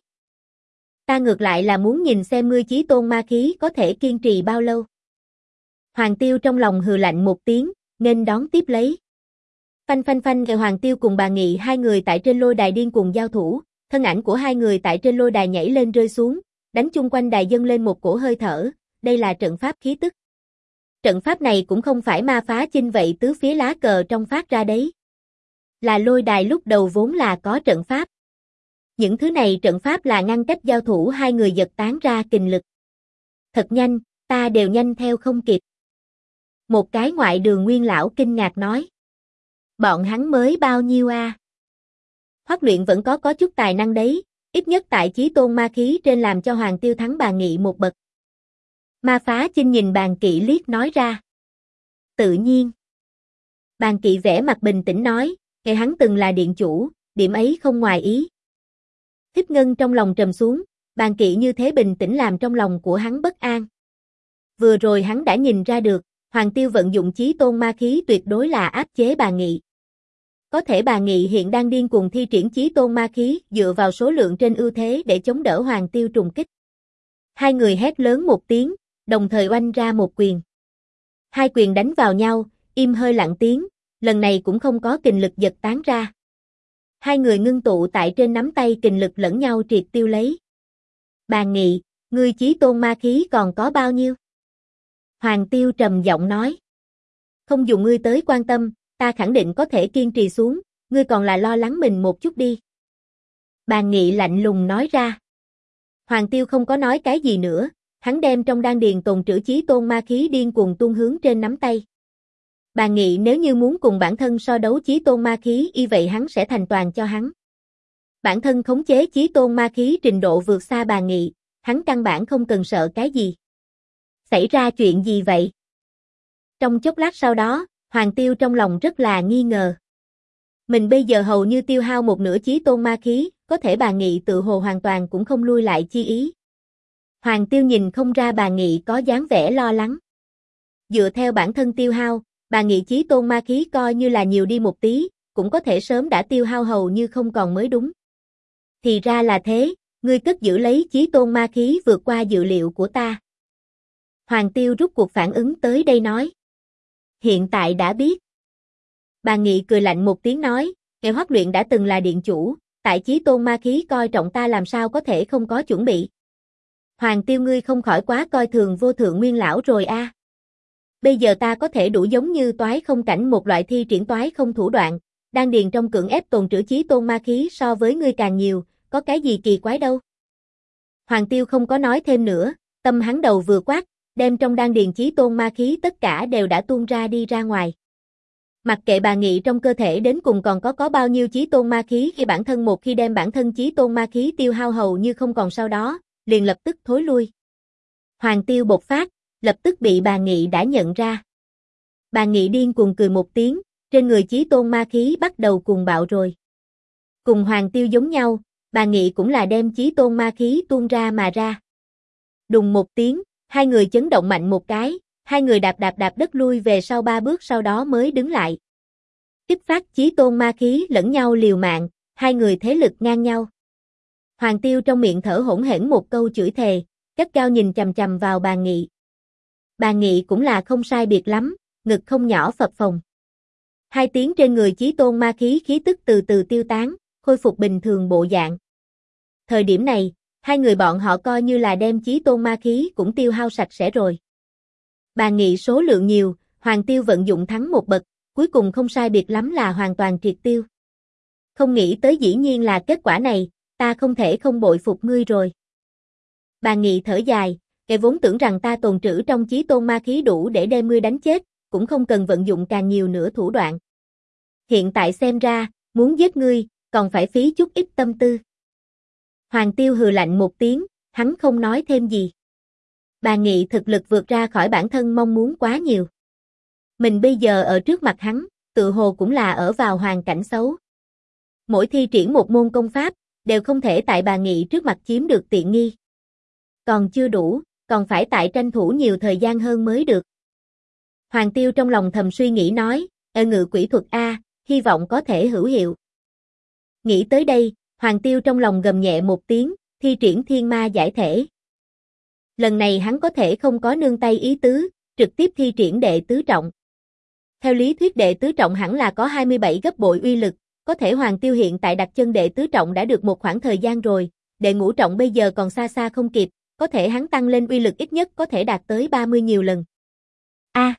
Ta ngược lại là muốn nhìn xem ngươi chí tôn ma khí có thể kiên trì bao lâu. Hoàng Tiêu trong lòng hừ lạnh một tiếng, nên đón tiếp lấy. Phanh phanh phanh, Hoàng Tiêu cùng Bàn Nghị hai người tại trên lôi đài điên cuồng giao thủ, thân ảnh của hai người tại trên lôi đài nhảy lên rơi xuống, đánh chung quanh đài dâng lên một cổ hơi thở, đây là trận pháp khí tức. Trận pháp này cũng không phải ma phá chinh vậy tứ phía lá cờ trong phát ra đấy. Là lôi đài lúc đầu vốn là có trận pháp. Những thứ này trận pháp là ngăn cách giao thủ hai người giật tán ra kình lực. Thật nhanh, ta đều nhanh theo không kịp. Một cái ngoại đường nguyên lão kinh ngạc nói. Bọn hắn mới bao nhiêu a? Huấn luyện vẫn có chút tài năng đấy, ít nhất tại chí tôn ma khí trên làm cho Hoàng Tiêu thắng Bàn Nghị một bậc. Ma phá chinh nhìn Bàn Kỵ liếc nói ra. Tự nhiên. Bàn Kỵ vẻ mặt bình tĩnh nói, ngày hắn từng là điện chủ, điểm ấy không ngoài ý. Thích Ngân trong lòng trầm xuống, Bàn Kỵ như thế bình tĩnh làm trong lòng của hắn bất an. Vừa rồi hắn đã nhìn ra được, Hoàng Tiêu vận dụng chí tôn ma khí tuyệt đối là áp chế Bàn Nghị. Có thể Bàn Nghị hiện đang điên cuồng thi triển chí tôn ma khí dựa vào số lượng trên ưu thế để chống đỡ Hoàng Tiêu trùng kích. Hai người hét lớn một tiếng, đồng thời oanh ra một quyền. Hai quyền đánh vào nhau, im hơi lặng tiếng, lần này cũng không có kình lực giật tán ra. Hai người ngưng tụ tại trên nắm tay kình lực lẫn nhau triệt tiêu lấy. Bàn Nghị, ngươi chí tôn ma khí còn có bao nhiêu? Hoàng Tiêu trầm giọng nói. Không dùng ngươi tới quan tâm, ta khẳng định có thể kiên trì xuống, ngươi còn là lo lắng mình một chút đi. Bàn Nghị lạnh lùng nói ra. Hoàng Tiêu không có nói cái gì nữa, hắn đem trong đan điền tồn trữ chí tôn ma khí điên cuồng tuôn hướng trên nắm tay. Bàn Nghị nếu như muốn cùng bản thân so đấu chí tôn ma khí y vậy hắn sẽ thành toàn cho hắn. Bản thân khống chế chí tôn ma khí trình độ vượt xa Bàn Nghị, hắn căn bản không cần sợ cái gì. Xảy ra chuyện gì vậy? Trong chốc lát sau đó, Hoàng Tiêu trong lòng rất là nghi ngờ. Mình bây giờ hầu như tiêu hao một nửa chí tôn ma khí, có thể Bàn Nghị tự hồ hoàn toàn cũng không lui lại chi ý. Hoàng Tiêu nhìn không ra Bàn Nghị có dáng vẻ lo lắng. Dựa theo bản thân tiêu hao, Bàn Nghị chí tôn ma khí coi như là nhiều đi một tí, cũng có thể sớm đã tiêu hao hầu như không còn mới đúng. Thì ra là thế, ngươi cất giữ lấy chí tôn ma khí vượt qua dự liệu của ta. Hoàng Tiêu rút cuộc phản ứng tới đây nói. Hiện tại đã biết. Bàn Nghị cười lạnh một tiếng nói, Nghệ Hoắc Luyện đã từng là điện chủ, tại chí tôn ma khí coi trọng ta làm sao có thể không có chuẩn bị. Hoàng Tiêu ngươi không khỏi quá coi thường vô thượng nguyên lão rồi a. Bây giờ ta có thể đủ giống như toái không cảnh một loại thi triển toái không thủ đoạn, đan điền trong cưỡng ép tồn trữ chí tôn ma khí so với ngươi càng nhiều, có cái gì kỳ quái đâu. Hoàng Tiêu không có nói thêm nữa, tâm hắn đầu vừa quát, đem trong đan điền chí tôn ma khí tất cả đều đã tuôn ra đi ra ngoài. Mặc kệ Bàn Nghị trong cơ thể đến cùng còn có bao nhiêu chí tôn ma khí khi bản thân một khi đem bản thân chí tôn ma khí tiêu hao hầu như không còn sau đó, liền lập tức thối lui. Hoàng Tiêu bộc phát, lập tức bị Bàn Nghị đã nhận ra. Bàn Nghị điên cuồng cười một tiếng, trên người chí tôn ma khí bắt đầu cuồng bạo rồi. Cùng Hoàng Tiêu giống nhau, Bàn Nghị cũng là đem chí tôn ma khí tuôn ra mà ra. Đùng một tiếng, hai người chấn động mạnh một cái, hai người đạp đất lui về sau 3 bước sau đó mới đứng lại. Kích phát chí tôn ma khí lẫn nhau liều mạng, hai người thế lực ngang nhau. Hoàng Tiêu trong miệng thở hổn hển một câu chửi thề, gắt gao nhìn chằm chằm vào Bàn Nghị. Bàn Nghị cũng là không sai biệt lắm, ngực không nhỏ phập phồng. Hai tiếng trên người chí tôn ma khí khí tức từ từ tiêu tán, khôi phục bình thường bộ dạng. Thời điểm này, hai người bọn họ coi như là đem chí tôn ma khí cũng tiêu hao sạch sẽ rồi. Bàn Nghị số lượng nhiều, Hoàng Tiêu vận dụng thắng một bậc, cuối cùng không sai biệt lắm là hoàn toàn triệt tiêu. Không nghĩ tới dĩ nhiên là kết quả này, ta không thể không bội phục ngươi rồi. Bàn Nghị thở dài, kẻ vốn tưởng rằng ta tồn trữ trong chí tôn ma khí đủ để đem ngươi đánh chết, cũng không cần vận dụng càng nhiều nữa thủ đoạn. Hiện tại xem ra, muốn giết ngươi, còn phải phí chút ít tâm tư. Hoàng Tiêu hừ lạnh một tiếng, hắn không nói thêm gì. Bàn Nghị thực lực vượt ra khỏi bản thân mong muốn quá nhiều. Mình bây giờ ở trước mặt hắn, tự hồ cũng là ở vào hoàn cảnh xấu. Mỗi thi triển một môn công pháp, đều không thể tại Bàn Nghị trước mặt chiếm được tiện nghi. Còn chưa đủ, còn phải tại tranh thủ nhiều thời gian hơn mới được. Hoàng Tiêu trong lòng thầm suy nghĩ nói, ngự quỷ thuật A, hy vọng có thể hữu hiệu. Nghĩ tới đây, Hoàng Tiêu trong lòng gầm nhẹ một tiếng, thi triển thiên ma giải thể. Lần này hắn có thể không có nương tay ý tứ, trực tiếp thi triển đệ tứ trọng. Theo lý thuyết đệ tứ trọng hẳn là có 27 gấp bội uy lực, có thể Hoàng Tiêu hiện tại đặt chân đệ tứ trọng đã được một khoảng thời gian rồi, đệ ngũ trọng bây giờ còn xa xa không kịp, có thể hắn tăng lên uy lực ít nhất có thể đạt tới 30 nhiều lần. A.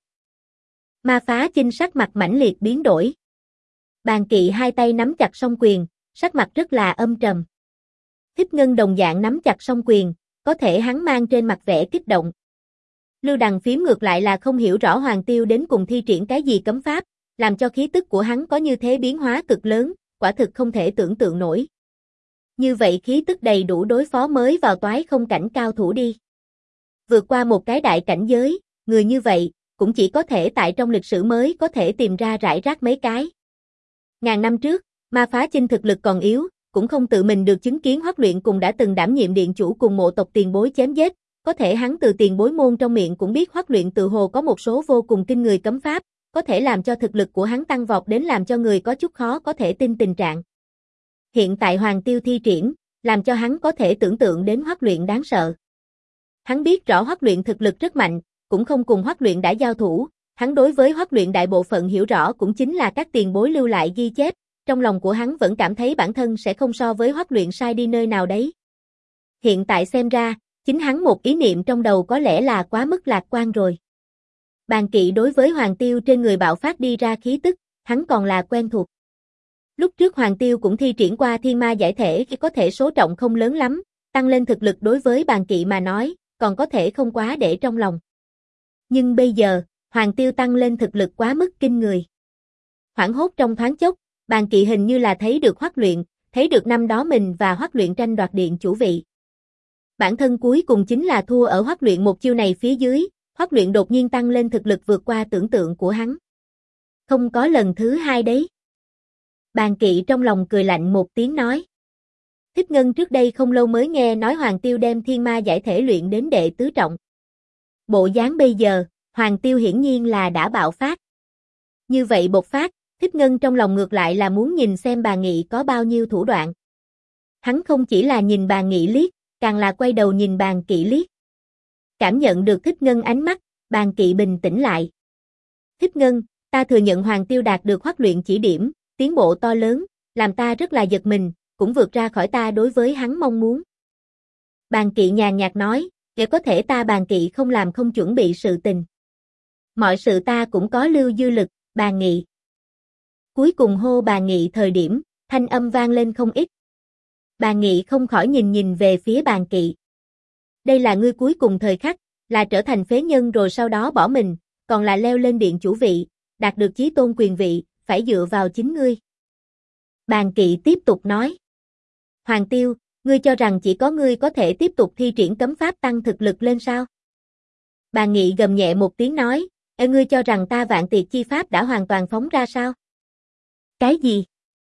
Ma Phá Chinh sắc mặt mãnh liệt biến đổi. Bàn Kỵ hai tay nắm chặt song quyền, sắc mặt rất là âm trầm. Thích Ngân đồng dạng nắm chặt song quyền, có thể hắn mang trên mặt vẻ kích động. Lưu Đằng Phím ngược lại là không hiểu rõ Hoàng Tiêu đến cùng thi triển cái gì cấm pháp, làm cho khí tức của hắn có như thế biến hóa cực lớn, quả thực không thể tưởng tượng nổi. Như vậy khí tức đầy đủ đối phó mới vào toái không cảnh cao thủ đi. Vượt qua một cái đại cảnh giới, người như vậy, cũng chỉ có thể tại trong lịch sử mới có thể tìm ra rải rác mấy cái. Ngàn năm trước, Ma Phá Chinh thực lực còn yếu, cũng không tự mình được chứng kiến Hoắc Luyện cùng đã từng đảm nhiệm điện chủ cùng mộ tộc tiền bối chém giết, có thể hắn từ tiền bối môn trong miệng cũng biết Hoắc Luyện tự hồ có một số vô cùng kinh người cấm pháp, có thể làm cho thực lực của hắn tăng vọt đến làm cho người có chút khó có thể tin tình trạng. Hiện tại Hoàng Tiêu thi triển, làm cho hắn có thể tưởng tượng đến Hoắc Luyện đáng sợ. Hắn biết rõ Hoắc Luyện thực lực rất mạnh, cũng không cùng Hoắc Luyện đã giao thủ, hắn đối với Hoắc Luyện đại bộ phận hiểu rõ cũng chính là các tiền bối lưu lại ghi chép, trong lòng của hắn vẫn cảm thấy bản thân sẽ không so với Hoắc Luyện sai đi nơi nào đấy. Hiện tại xem ra, chính hắn một ý niệm trong đầu có lẽ là quá mức lạc quan rồi. Bàn Kỵ đối với Hoàng Tiêu trên người bạo phát đi ra khí tức, hắn còn là quen thuộc. Lúc trước Hoàng Tiêu cũng thi triển qua thiên ma giải thể khi có thể số trọng không lớn lắm, tăng lên thực lực đối với Bàn Kỵ mà nói, còn có thể không quá để trong lòng. Nhưng bây giờ, Hoàng Tiêu tăng lên thực lực quá mức kinh người. Hoảng hốt trong thoáng chốc, Bàn Kỵ hình như là thấy được Hoắc Luyện, thấy được năm đó mình và Hoắc Luyện tranh đoạt điện chủ vị. Bản thân cuối cùng chính là thua ở Hoắc Luyện một chiêu này phía dưới, Hoắc Luyện đột nhiên tăng lên thực lực vượt qua tưởng tượng của hắn. Không có lần thứ hai đấy. Bàn Kỵ trong lòng cười lạnh một tiếng nói. Thích Ngân trước đây không lâu mới nghe nói Hoàng Tiêu đem thiên ma giải thể luyện đến đệ tứ trọng. Bộ dáng bây giờ, Hoàng Tiêu hiển nhiên là đã bạo phát. Như vậy bộc phát, Thích Ngân trong lòng ngược lại là muốn nhìn xem Bàn Nghị có bao nhiêu thủ đoạn. Hắn không chỉ là nhìn Bàn Nghị liếc, càng là quay đầu nhìn Bàn Kỵ liếc. Cảm nhận được Thích Ngân ánh mắt, Bàn Kỵ bình tĩnh lại. Thích Ngân, ta thừa nhận Hoàng Tiêu đạt được Hoắc Luyện chỉ điểm, tiến bộ to lớn, làm ta rất là giật mình, cũng vượt ra khỏi ta đối với hắn mong muốn. Bàn Kỵ nhàn nhạt nói, để có thể ta Bàn Kỵ không làm không chuẩn bị sự tình. Mọi sự ta cũng có lưu dư lực, Bàn Nghị. Cuối cùng hô Bàn Nghị thời điểm, thanh âm vang lên không ít. Bàn Nghị không khỏi nhìn về phía Bàn Kỵ. Đây là ngươi cuối cùng thời khắc, là trở thành phế nhân rồi sau đó bỏ mình, còn là leo lên điện chủ vị, đạt được chí tôn quyền vị, phải dựa vào chính ngươi. Bàn Kỵ tiếp tục nói. Hoàng Tiêu, ngươi cho rằng chỉ có ngươi có thể tiếp tục thi triển cấm pháp tăng thực lực lên sao? Bàn Nghị gầm nhẹ một tiếng nói, ngươi cho rằng ta Vạn Tiệt chi pháp đã hoàn toàn phóng ra sao? Cái gì?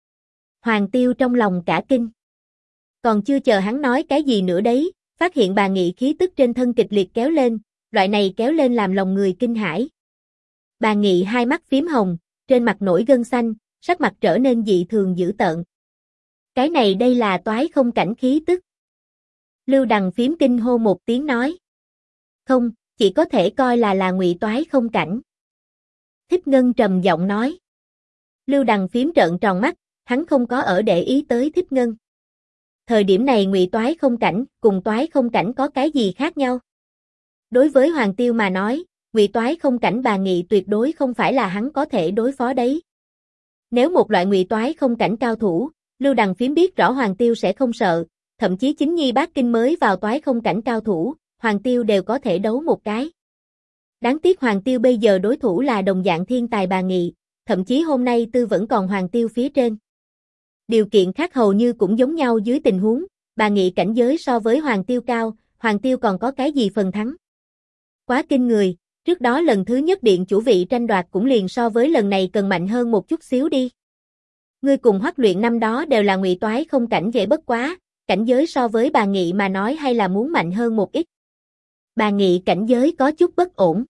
Hoàng Tiêu trong lòng cả kinh. Còn chưa chờ hắn nói cái gì nữa đấy, phát hiện Bàn Nghị khí tức trên thân kịch liệt kéo lên, loại này kéo lên làm lòng người kinh hãi. Bàn Nghị hai mắt phím hồng, trên mặt nổi gân xanh, sắc mặt trở nên dị thường dữ tợn. Cái này đây là toái không cảnh khí tức. Lưu Đằng phím kinh hô một tiếng nói. Không, chỉ có thể coi là ngụy toái không cảnh. Thích Ngân trầm giọng nói. Lưu Đằng phím trợn tròn mắt, hắn không có ở để ý tới Thích Ngân. Thời điểm này ngụy toái không cảnh cùng toái không cảnh có cái gì khác nhau? Đối với Hoàng Tiêu mà nói, ngụy toái không cảnh Bàn Nghị tuyệt đối không phải là hắn có thể đối phó đấy. Nếu một loại ngụy toái không cảnh cao thủ, Lưu Đằng phím biết rõ Hoàng Tiêu sẽ không sợ, thậm chí chính nhi bát kinh mới vào toái không cảnh cao thủ, Hoàng Tiêu đều có thể đấu một cái. Đáng tiếc Hoàng Tiêu bây giờ đối thủ là đồng dạng thiên tài Bàn Nghị, thậm chí hôm nay tư vẫn còn Hoàng Tiêu phía trên. Điều kiện khác hầu như cũng giống nhau dưới tình huống, Bàn Nghị cảnh giới so với Hoàng Tiêu cao, Hoàng Tiêu còn có cái gì phần thắng. Quá kinh người, trước đó lần thứ nhất điện chủ vị tranh đoạt cũng liền so với lần này cần mạnh hơn một chút xíu đi. Ngươi cùng Hoắc Luyện năm đó đều là ngụy toái không cảnh dễ bất quá, cảnh giới so với Bàn Nghị mà nói hay là muốn mạnh hơn một ít. Bàn Nghị cảnh giới có chút bất ổn.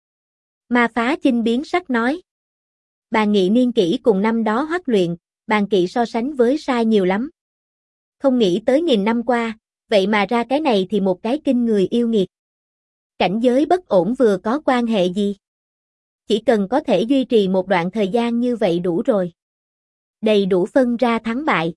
Ma Phá Chinh biến sắc nói. Bàn Nghị niên kỷ cùng năm đó Hoắc Luyện, Bàn Kỵ so sánh với sai nhiều lắm. Không nghĩ tới nghìn năm qua, vậy mà ra cái này thì một cái kinh người yêu nghiệt. Cảnh giới bất ổn vừa có quan hệ gì? Chỉ cần có thể duy trì một đoạn thời gian như vậy đủ rồi. Đầy đủ phân ra thắng bại.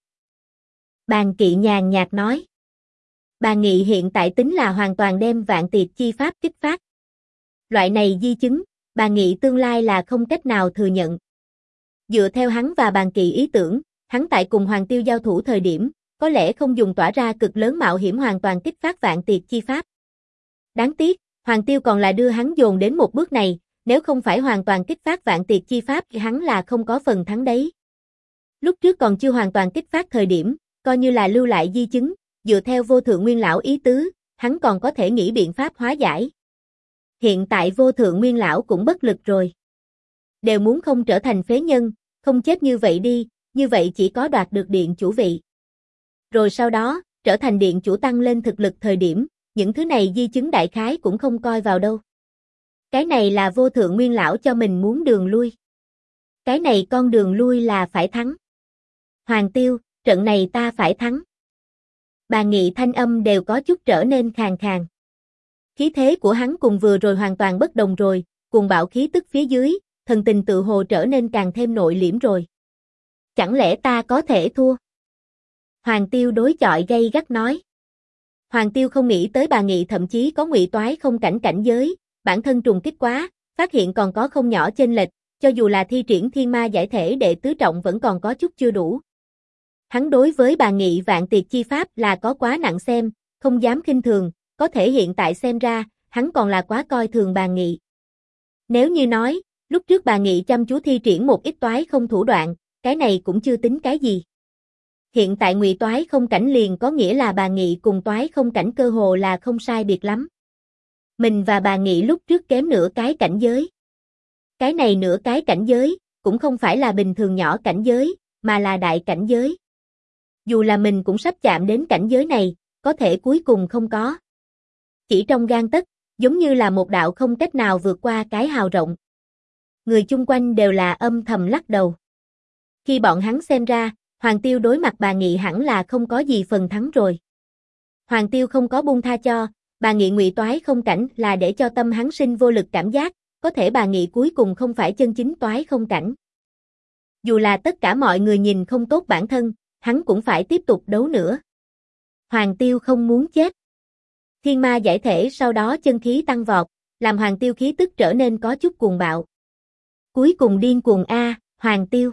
Bàn Kỵ nhàn nhạt nói. Bàn Nghị hiện tại tính là hoàn toàn đem Vạn Tiệt chi pháp kích phát. Loại này di chứng, Bàn Nghị tương lai là không cách nào thừa nhận. Dựa theo hắn và Bàn Kỵ ý tưởng, hắn tại cùng Hoàng Tiêu giao thủ thời điểm, có lẽ không dùng tỏa ra cực lớn mạo hiểm hoàn toàn kích phát Vạn Tiệt chi pháp. Đáng tiếc, Hoàng Tiêu còn là đưa hắn dồn đến một bước này, nếu không phải hoàn toàn kích phát Vạn Tiệt chi pháp thì hắn là không có phần thắng đấy. Lúc trước còn chưa hoàn toàn kích phát thời điểm, coi như là lưu lại di chứng, dựa theo Vô Thượng Nguyên Lão ý tứ, hắn còn có thể nghĩ biện pháp hóa giải. Hiện tại Vô Thượng Nguyên Lão cũng bất lực rồi. Đều muốn không trở thành phế nhân, không chết như vậy đi, như vậy chỉ có đoạt được điện chủ vị. Rồi sau đó, trở thành điện chủ tăng lên thực lực thời điểm, những thứ này di chứng đại khái cũng không coi vào đâu. Cái này là Vô Thượng Nguyên Lão cho mình muốn đường lui. Cái này con đường lui là phải thắng. Hoàng Tiêu, trận này ta phải thắng. Bàn Nghị thanh âm đều có chút trở nên khàn khàn. Khí thế của hắn cùng vừa rồi hoàn toàn bất đồng rồi, cùng bạo khí tức phía dưới, thần tình tự hồ trở nên càng thêm nội liễm rồi. Chẳng lẽ ta có thể thua? Hoàng Tiêu đối chọi gay gắt nói. Hoàng Tiêu không nghĩ tới Bàn Nghị thậm chí có ngụy toái không cảnh cảnh giới, bản thân trùng kích quá, phát hiện còn có không nhỏ chênh lệch, cho dù là thi triển thiên ma giải thể đệ tứ trọng vẫn còn có chút chưa đủ. Hắn đối với Bàn Nghị Vạn Tiệt chi pháp là có quá nặng xem, không dám khinh thường, có thể hiện tại xem ra, hắn còn là quá coi thường Bàn Nghị. Nếu như nói, lúc trước Bàn Nghị chăm chú thi triển một ít toái không thủ đoạn, cái này cũng chưa tính cái gì. Hiện tại Ngụy Toái không cảnh liền có nghĩa là bà Nghị cùng Toái không cảnh cơ hồ là không sai biệt lắm. Mình và bà Nghị lúc trước kém nửa cái cảnh giới. Cái này nửa cái cảnh giới, cũng không phải là bình thường nhỏ cảnh giới, mà là đại cảnh giới. Dù là mình cũng sắp chạm đến cảnh giới này, có thể cuối cùng không có. Chỉ trong gang tấc, giống như là một đạo không cách nào vượt qua cái hào rộng. Người chung quanh đều là âm thầm lắc đầu. Khi bọn hắn xem ra, Hoàng Tiêu đối mặt bà Nghị hẳn là không có gì phần thắng rồi. Hoàng Tiêu không có buông tha cho, bà Nghị Ngụy Toái không cảnh là để cho tâm hắn sinh vô lực cảm giác, có thể bà Nghị cuối cùng không phải chân chính Toái không cảnh. Dù là tất cả mọi người nhìn không tốt bản thân, hắn cũng phải tiếp tục đấu nữa. Hoàng Tiêu không muốn chết. Thiên ma giải thể sau đó chân khí tăng vọt, làm Hoàng Tiêu khí tức trở nên có chút cuồng bạo. Cuối cùng điên cuồng Hoàng Tiêu.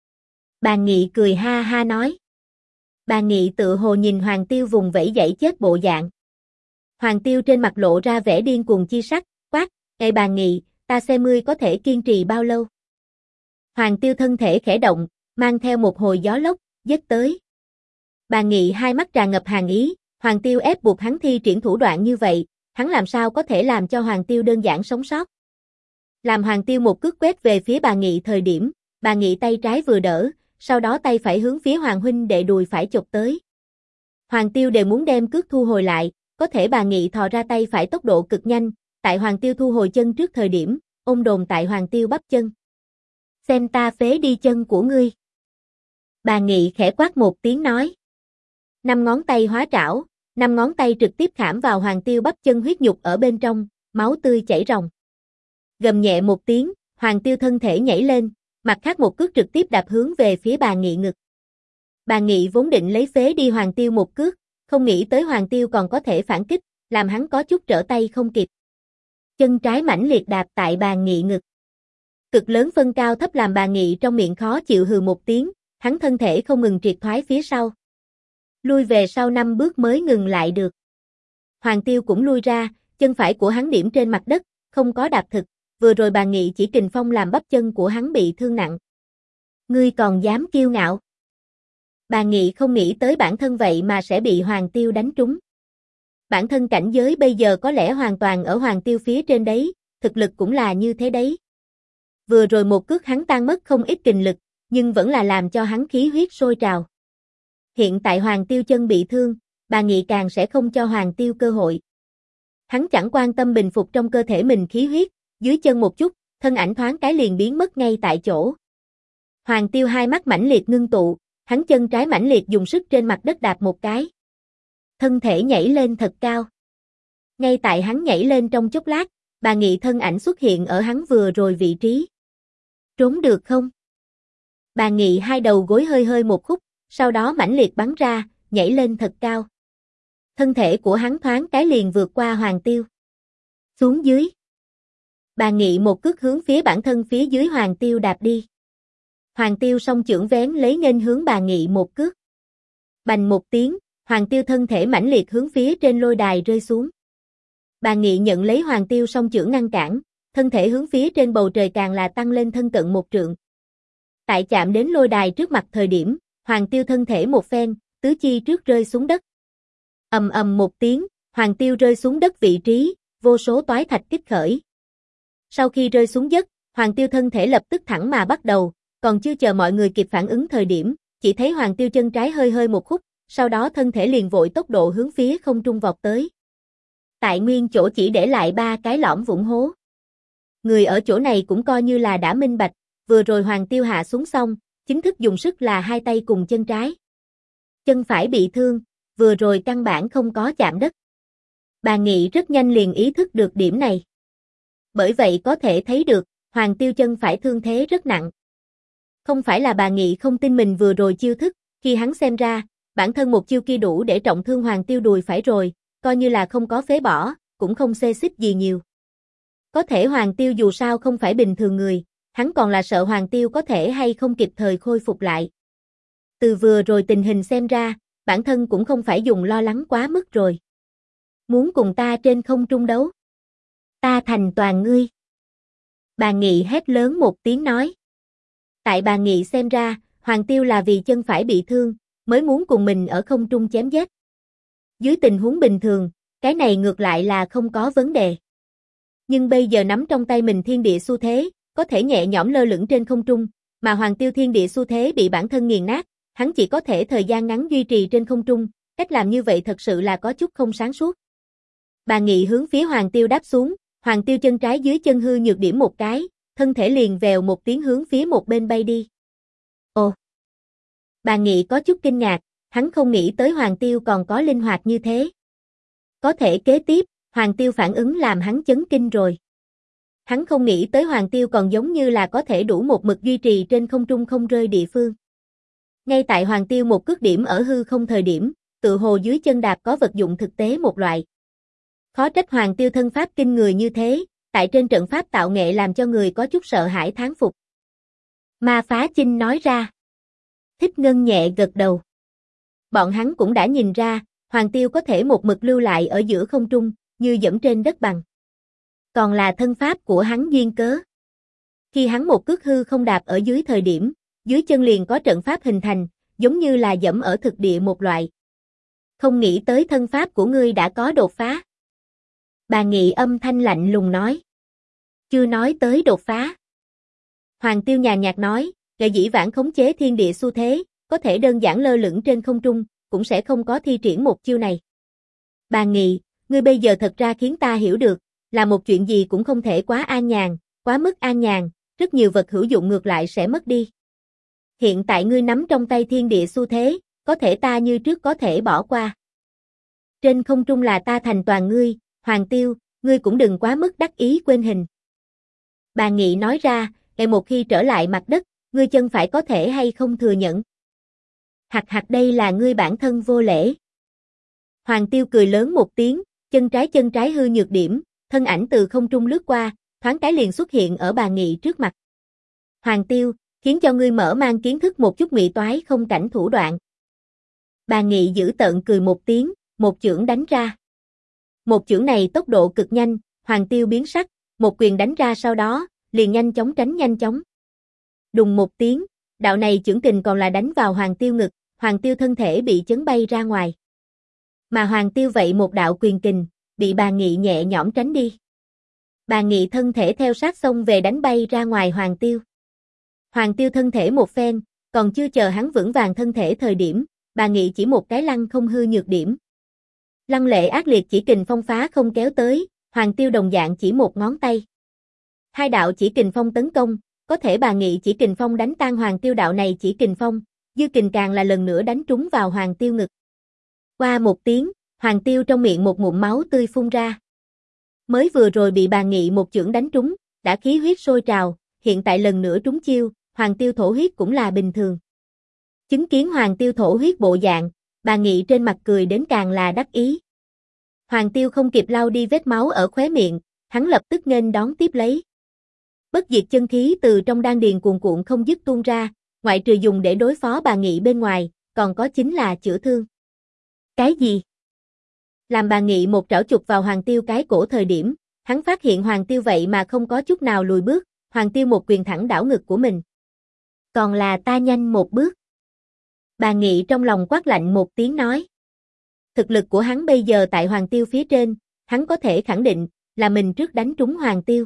Bà Nghị cười ha ha nói. Bà Nghị tự hồ nhìn Hoàng Tiêu vùng vẫy dãy chết bộ dạng. Hoàng Tiêu trên mặt lộ ra vẻ điên cuồng chi sắc, quát, "Ê bà Nghị, ta xem ngươi có thể kiên trì bao lâu?" Hoàng Tiêu thân thể khẽ động, mang theo một hồi gió lốc, giết tới. Bà Nghị hai mắt tràn ngập hàn ý, Hoàng Tiêu ép buộc hắn thi triển thủ đoạn như vậy, hắn làm sao có thể làm cho Hoàng Tiêu đơn giản sống sót. Làm Hoàng Tiêu một cước quét về phía bà Nghị thời điểm, bà Nghị tay trái vừa đỡ, sau đó tay phải hướng phía Hoàng huynh đệ đùi phải chụp tới. Hoàng Tiêu đều muốn đem cước thu hồi lại, có thể bà Nghị thò ra tay phải tốc độ cực nhanh, tại Hoàng Tiêu thu hồi chân trước thời điểm, ôm đồn tại Hoàng Tiêu bắp chân. Xem ta phế đi chân của ngươi. Bà Nghị khẽ quát một tiếng nói. 5 ngón tay hóa trảo, 5 ngón tay trực tiếp khảm vào Hoàng Tiêu bắp chân huyết nhục ở bên trong, máu tươi chảy ròng. Gầm nhẹ một tiếng, Hoàng Tiêu thân thể nhảy lên, mặt khác một cước trực tiếp đạp hướng về phía bà Nghị ngực. Bà Nghị vốn định lấy phế đi Hoàng Tiêu một cước, không nghĩ tới Hoàng Tiêu còn có thể phản kích, làm hắn có chút trở tay không kịp. Chân trái mãnh liệt đạp tại bà Nghị ngực. Cực lớn phân cao thấp làm bà Nghị trong miệng khó chịu hừ một tiếng, hắn thân thể không ngừng triệt thoái phía sau. Lui về sau 5 bước mới ngừng lại được. Hoàng Tiêu cũng lui ra, chân phải của hắn điểm trên mặt đất, không có đạp thực, vừa rồi bà Nghị chỉ kình phong làm bắp chân của hắn bị thương nặng. Ngươi còn dám kiêu ngạo? Bà Nghị không nghĩ tới bản thân vậy mà sẽ bị Hoàng Tiêu đánh trúng. Bản thân cảnh giới bây giờ có lẽ hoàn toàn ở Hoàng Tiêu phía trên đấy, thực lực cũng là như thế đấy. Vừa rồi một cước hắn tan mất không ít kình lực, nhưng vẫn là làm cho hắn khí huyết sôi trào. Hiện tại Hoàng Tiêu chân bị thương, bà Nghị càng sẽ không cho Hoàng Tiêu cơ hội. Hắn chẳng quan tâm bình phục trong cơ thể mình khí huyết, dưới chân một chút, thân ảnh thoáng cái liền biến mất ngay tại chỗ. Hoàng Tiêu hai mắt mãnh liệt ngưng tụ, hắn chân trái mãnh liệt dùng sức trên mặt đất đạp một cái. Thân thể nhảy lên thật cao. Ngay tại hắn nhảy lên trong chốc lát, bà Nghị thân ảnh xuất hiện ở hắn vừa rồi vị trí. Trốn được không? Bà Nghị hai đầu gối hơi hơi một khúc, sau đó mãnh liệt bắn ra, nhảy lên thật cao. Thân thể của hắn thoáng cái liền vượt qua Hoàng Tiêu. Xuống dưới. Bà Nghị một cước hướng phía bản thân phía dưới Hoàng Tiêu đạp đi. Hoàng Tiêu song chưởng vén lấy nghênh hướng bà Nghị một cước. Bành một tiếng, Hoàng Tiêu thân thể mãnh liệt hướng phía trên lôi đài rơi xuống. Bà Nghị nhận lấy Hoàng Tiêu song chưởng ngăn cản, thân thể hướng phía trên bầu trời càng là tăng lên thân cận 1 trượng. Tại chạm đến lôi đài trước mặt thời điểm, Hoàng Tiêu thân thể một phen, tứ chi trước rơi xuống đất. Ầm ầm một tiếng, Hoàng Tiêu rơi xuống đất vị trí, vô số toái thạch kích khởi. Sau khi rơi xuống đất, Hoàng Tiêu thân thể lập tức thẳng mà bắt đầu, còn chưa chờ mọi người kịp phản ứng thời điểm, chỉ thấy Hoàng Tiêu chân trái hơi hơi một khúc, sau đó thân thể liền vội tốc độ hướng phía không trung vọt tới. Tại nguyên chỗ chỉ để lại 3 cái lõm vũng hố. Người ở chỗ này cũng coi như là đã minh bạch, vừa rồi Hoàng Tiêu hạ xuống xong, chính thức dùng sức là 2 tay cùng chân trái. Chân phải bị thương, vừa rồi căn bản không có chạm đất. Bà Nghị rất nhanh liền ý thức được điểm này. Bởi vậy có thể thấy được, Hoàng Tiêu chân phải thương thế rất nặng. Không phải là bà Nghị không tin mình vừa rồi chiêu thức, khi hắn xem ra, bản thân một chiêu kia đủ để trọng thương Hoàng Tiêu đùi phải rồi, coi như là không có phế bỏ, cũng không xê xích gì nhiều. Có thể Hoàng Tiêu dù sao không phải bình thường người, hắn còn là sợ Hoàng Tiêu có thể hay không kịp thời khôi phục lại. Từ vừa rồi tình hình xem ra, bản thân cũng không phải dùng lo lắng quá mức rồi. Muốn cùng ta trên không trung đấu. Ta thành toàn ngươi. Bà Nghị hét lớn một tiếng nói. Tại bà Nghị xem ra, Hoàng Tiêu là vì chân phải bị thương, mới muốn cùng mình ở không trung chém giết. Dưới tình huống bình thường, cái này ngược lại là không có vấn đề. Nhưng bây giờ nắm trong tay mình thiên địa xu thế, có thể nhẹ nhõm lơ lửng trên không trung, mà Hoàng Tiêu thiên địa xu thế bị bản thân nghiền nát, hắn chỉ có thể thời gian ngắn duy trì trên không trung, cách làm như vậy thật sự là có chút không sáng suốt. Bà Nghị hướng phía Hoàng Tiêu đáp xuống, Hoàng Tiêu chân trái dưới chân hư nhược điểm một cái, thân thể liền vèo một tiếng hướng phía một bên bay đi. Ồ! Bà Nghị có chút kinh ngạc, hắn không nghĩ tới Hoàng Tiêu còn có linh hoạt như thế. Có thể kế tiếp, Hoàng Tiêu phản ứng làm hắn chấn kinh rồi. Hắn không nghĩ tới Hoàng Tiêu còn giống như là có thể đủ một mực duy trì trên không trung không rơi địa phương. Ngay tại Hoàng Tiêu một cước điểm ở hư không thời điểm, tự hồ dưới chân đạp có vật dụng thực tế một loại. Khó trách Hoàng Tiêu thân pháp kinh người như thế, tại trên trận pháp tạo nghệ làm cho người có chút sợ hãi thán phục. Ma Phá Chinh nói ra. Thích Ngân nhẹ gật đầu. Bọn hắn cũng đã nhìn ra, Hoàng Tiêu có thể một mực lưu lại ở giữa không trung, như dẫm trên đất bằng. Còn là thân pháp của hắn duyên cớ. Khi hắn một cước hư không đạp ở dưới thời điểm, dưới chân liền có trận pháp hình thành, giống như là dẫm ở thực địa một loại. Không nghĩ tới thân pháp của ngươi đã có đột phá. Bà Nghị âm thanh lạnh lùng nói. Chưa nói tới đột phá. Hoàng Tiêu nhàn nhạt nói, kẻ dĩ vãng khống chế thiên địa xu thế, có thể đơn giản lơ lửng trên không trung, cũng sẽ không có thi triển một chiêu này. Bà Nghị, ngươi bây giờ thật ra khiến ta hiểu được, là một chuyện gì cũng không thể quá an nhàn, quá mức an nhàn, rất nhiều vật hữu dụng ngược lại sẽ mất đi. Hiện tại ngươi nắm trong tay thiên địa xu thế, có thể ta như trước có thể bỏ qua. Trên không trung là ta thành toàn ngươi, Hoàng Tiêu, ngươi cũng đừng quá mức đắc ý quên hình. Bà Nghị nói ra, một khi trở lại mặt đất, ngươi chân phải có thể hay không thừa nhận. Hặc đây là ngươi bản thân vô lễ. Hoàng Tiêu cười lớn một tiếng, chân trái hư nhược điểm, thân ảnh từ không trung lướt qua, thoáng cái liền xuất hiện ở bà Nghị trước mặt. Hoàng Tiêu, khiến cho ngươi mở mang kiến thức một chút mị toái không cảnh thủ đoạn. Bà Nghị giữ tợn cười một tiếng, một chưởng đánh ra. Một chưởng này tốc độ cực nhanh, Hoàng Tiêu biến sắc, một quyền đánh ra sau đó, liền nhanh chóng tránh nhanh chóng. Đùng một tiếng, đạo này chưởng kình còn là đánh vào Hoàng Tiêu ngực, Hoàng Tiêu thân thể bị chấn bay ra ngoài. Mà Hoàng Tiêu vậy một đạo quyền kình, bị bà Nghị nhẹ nhõm tránh đi. Bà Nghị thân thể theo sát xông về đánh bay ra ngoài Hoàng Tiêu. Hoàng Tiêu thân thể một phen, còn chưa chờ hắn vững vàng thân thể thời điểm, bà Nghị chỉ một cái lăng không hư nhược điểm. Lăng lệ ác liệt chỉ kình phong phá không kéo tới, Hoàng Tiêu đồng dạng chỉ một ngón tay. Hai đạo chỉ kình phong tấn công, có thể bà Nghị chỉ kình phong đánh tan Hoàng Tiêu đạo này chỉ kình phong, dư kình càng là lần nữa đánh trúng vào Hoàng Tiêu ngực. Qua một tiếng, Hoàng Tiêu trong miệng một ngụm máu tươi phun ra. Mới vừa rồi bị bà Nghị một chưởng đánh trúng, đã khí huyết sôi trào, hiện tại lần nữa trúng chiêu, Hoàng Tiêu thổ huyết cũng là bình thường. Chứng kiến Hoàng Tiêu thổ huyết bộ dạng, bà Nghị trên mặt cười đến càng là đắc ý. Hoàng Tiêu không kịp lau đi vết máu ở khóe miệng, hắn lập tức nghênh đón tiếp lấy. Bất diệt chân khí từ trong đan điền cuồn cuộn không dứt tuôn ra, ngoại trừ dùng để đối phó bà Nghị bên ngoài, còn có chính là chữa thương. Cái gì? Làm bà Nghị một trảo chụp vào Hoàng Tiêu cái cổ thời điểm, hắn phát hiện Hoàng Tiêu vậy mà không có chút nào lùi bước, Hoàng Tiêu một quyền thẳng đảo ngực của mình. Còn là ta nhanh một bước. Bà Nghị trong lòng quát lạnh một tiếng nói. Thực lực của hắn bây giờ tại Hoàng Tiêu phía trên, hắn có thể khẳng định là mình trước đánh trúng Hoàng Tiêu.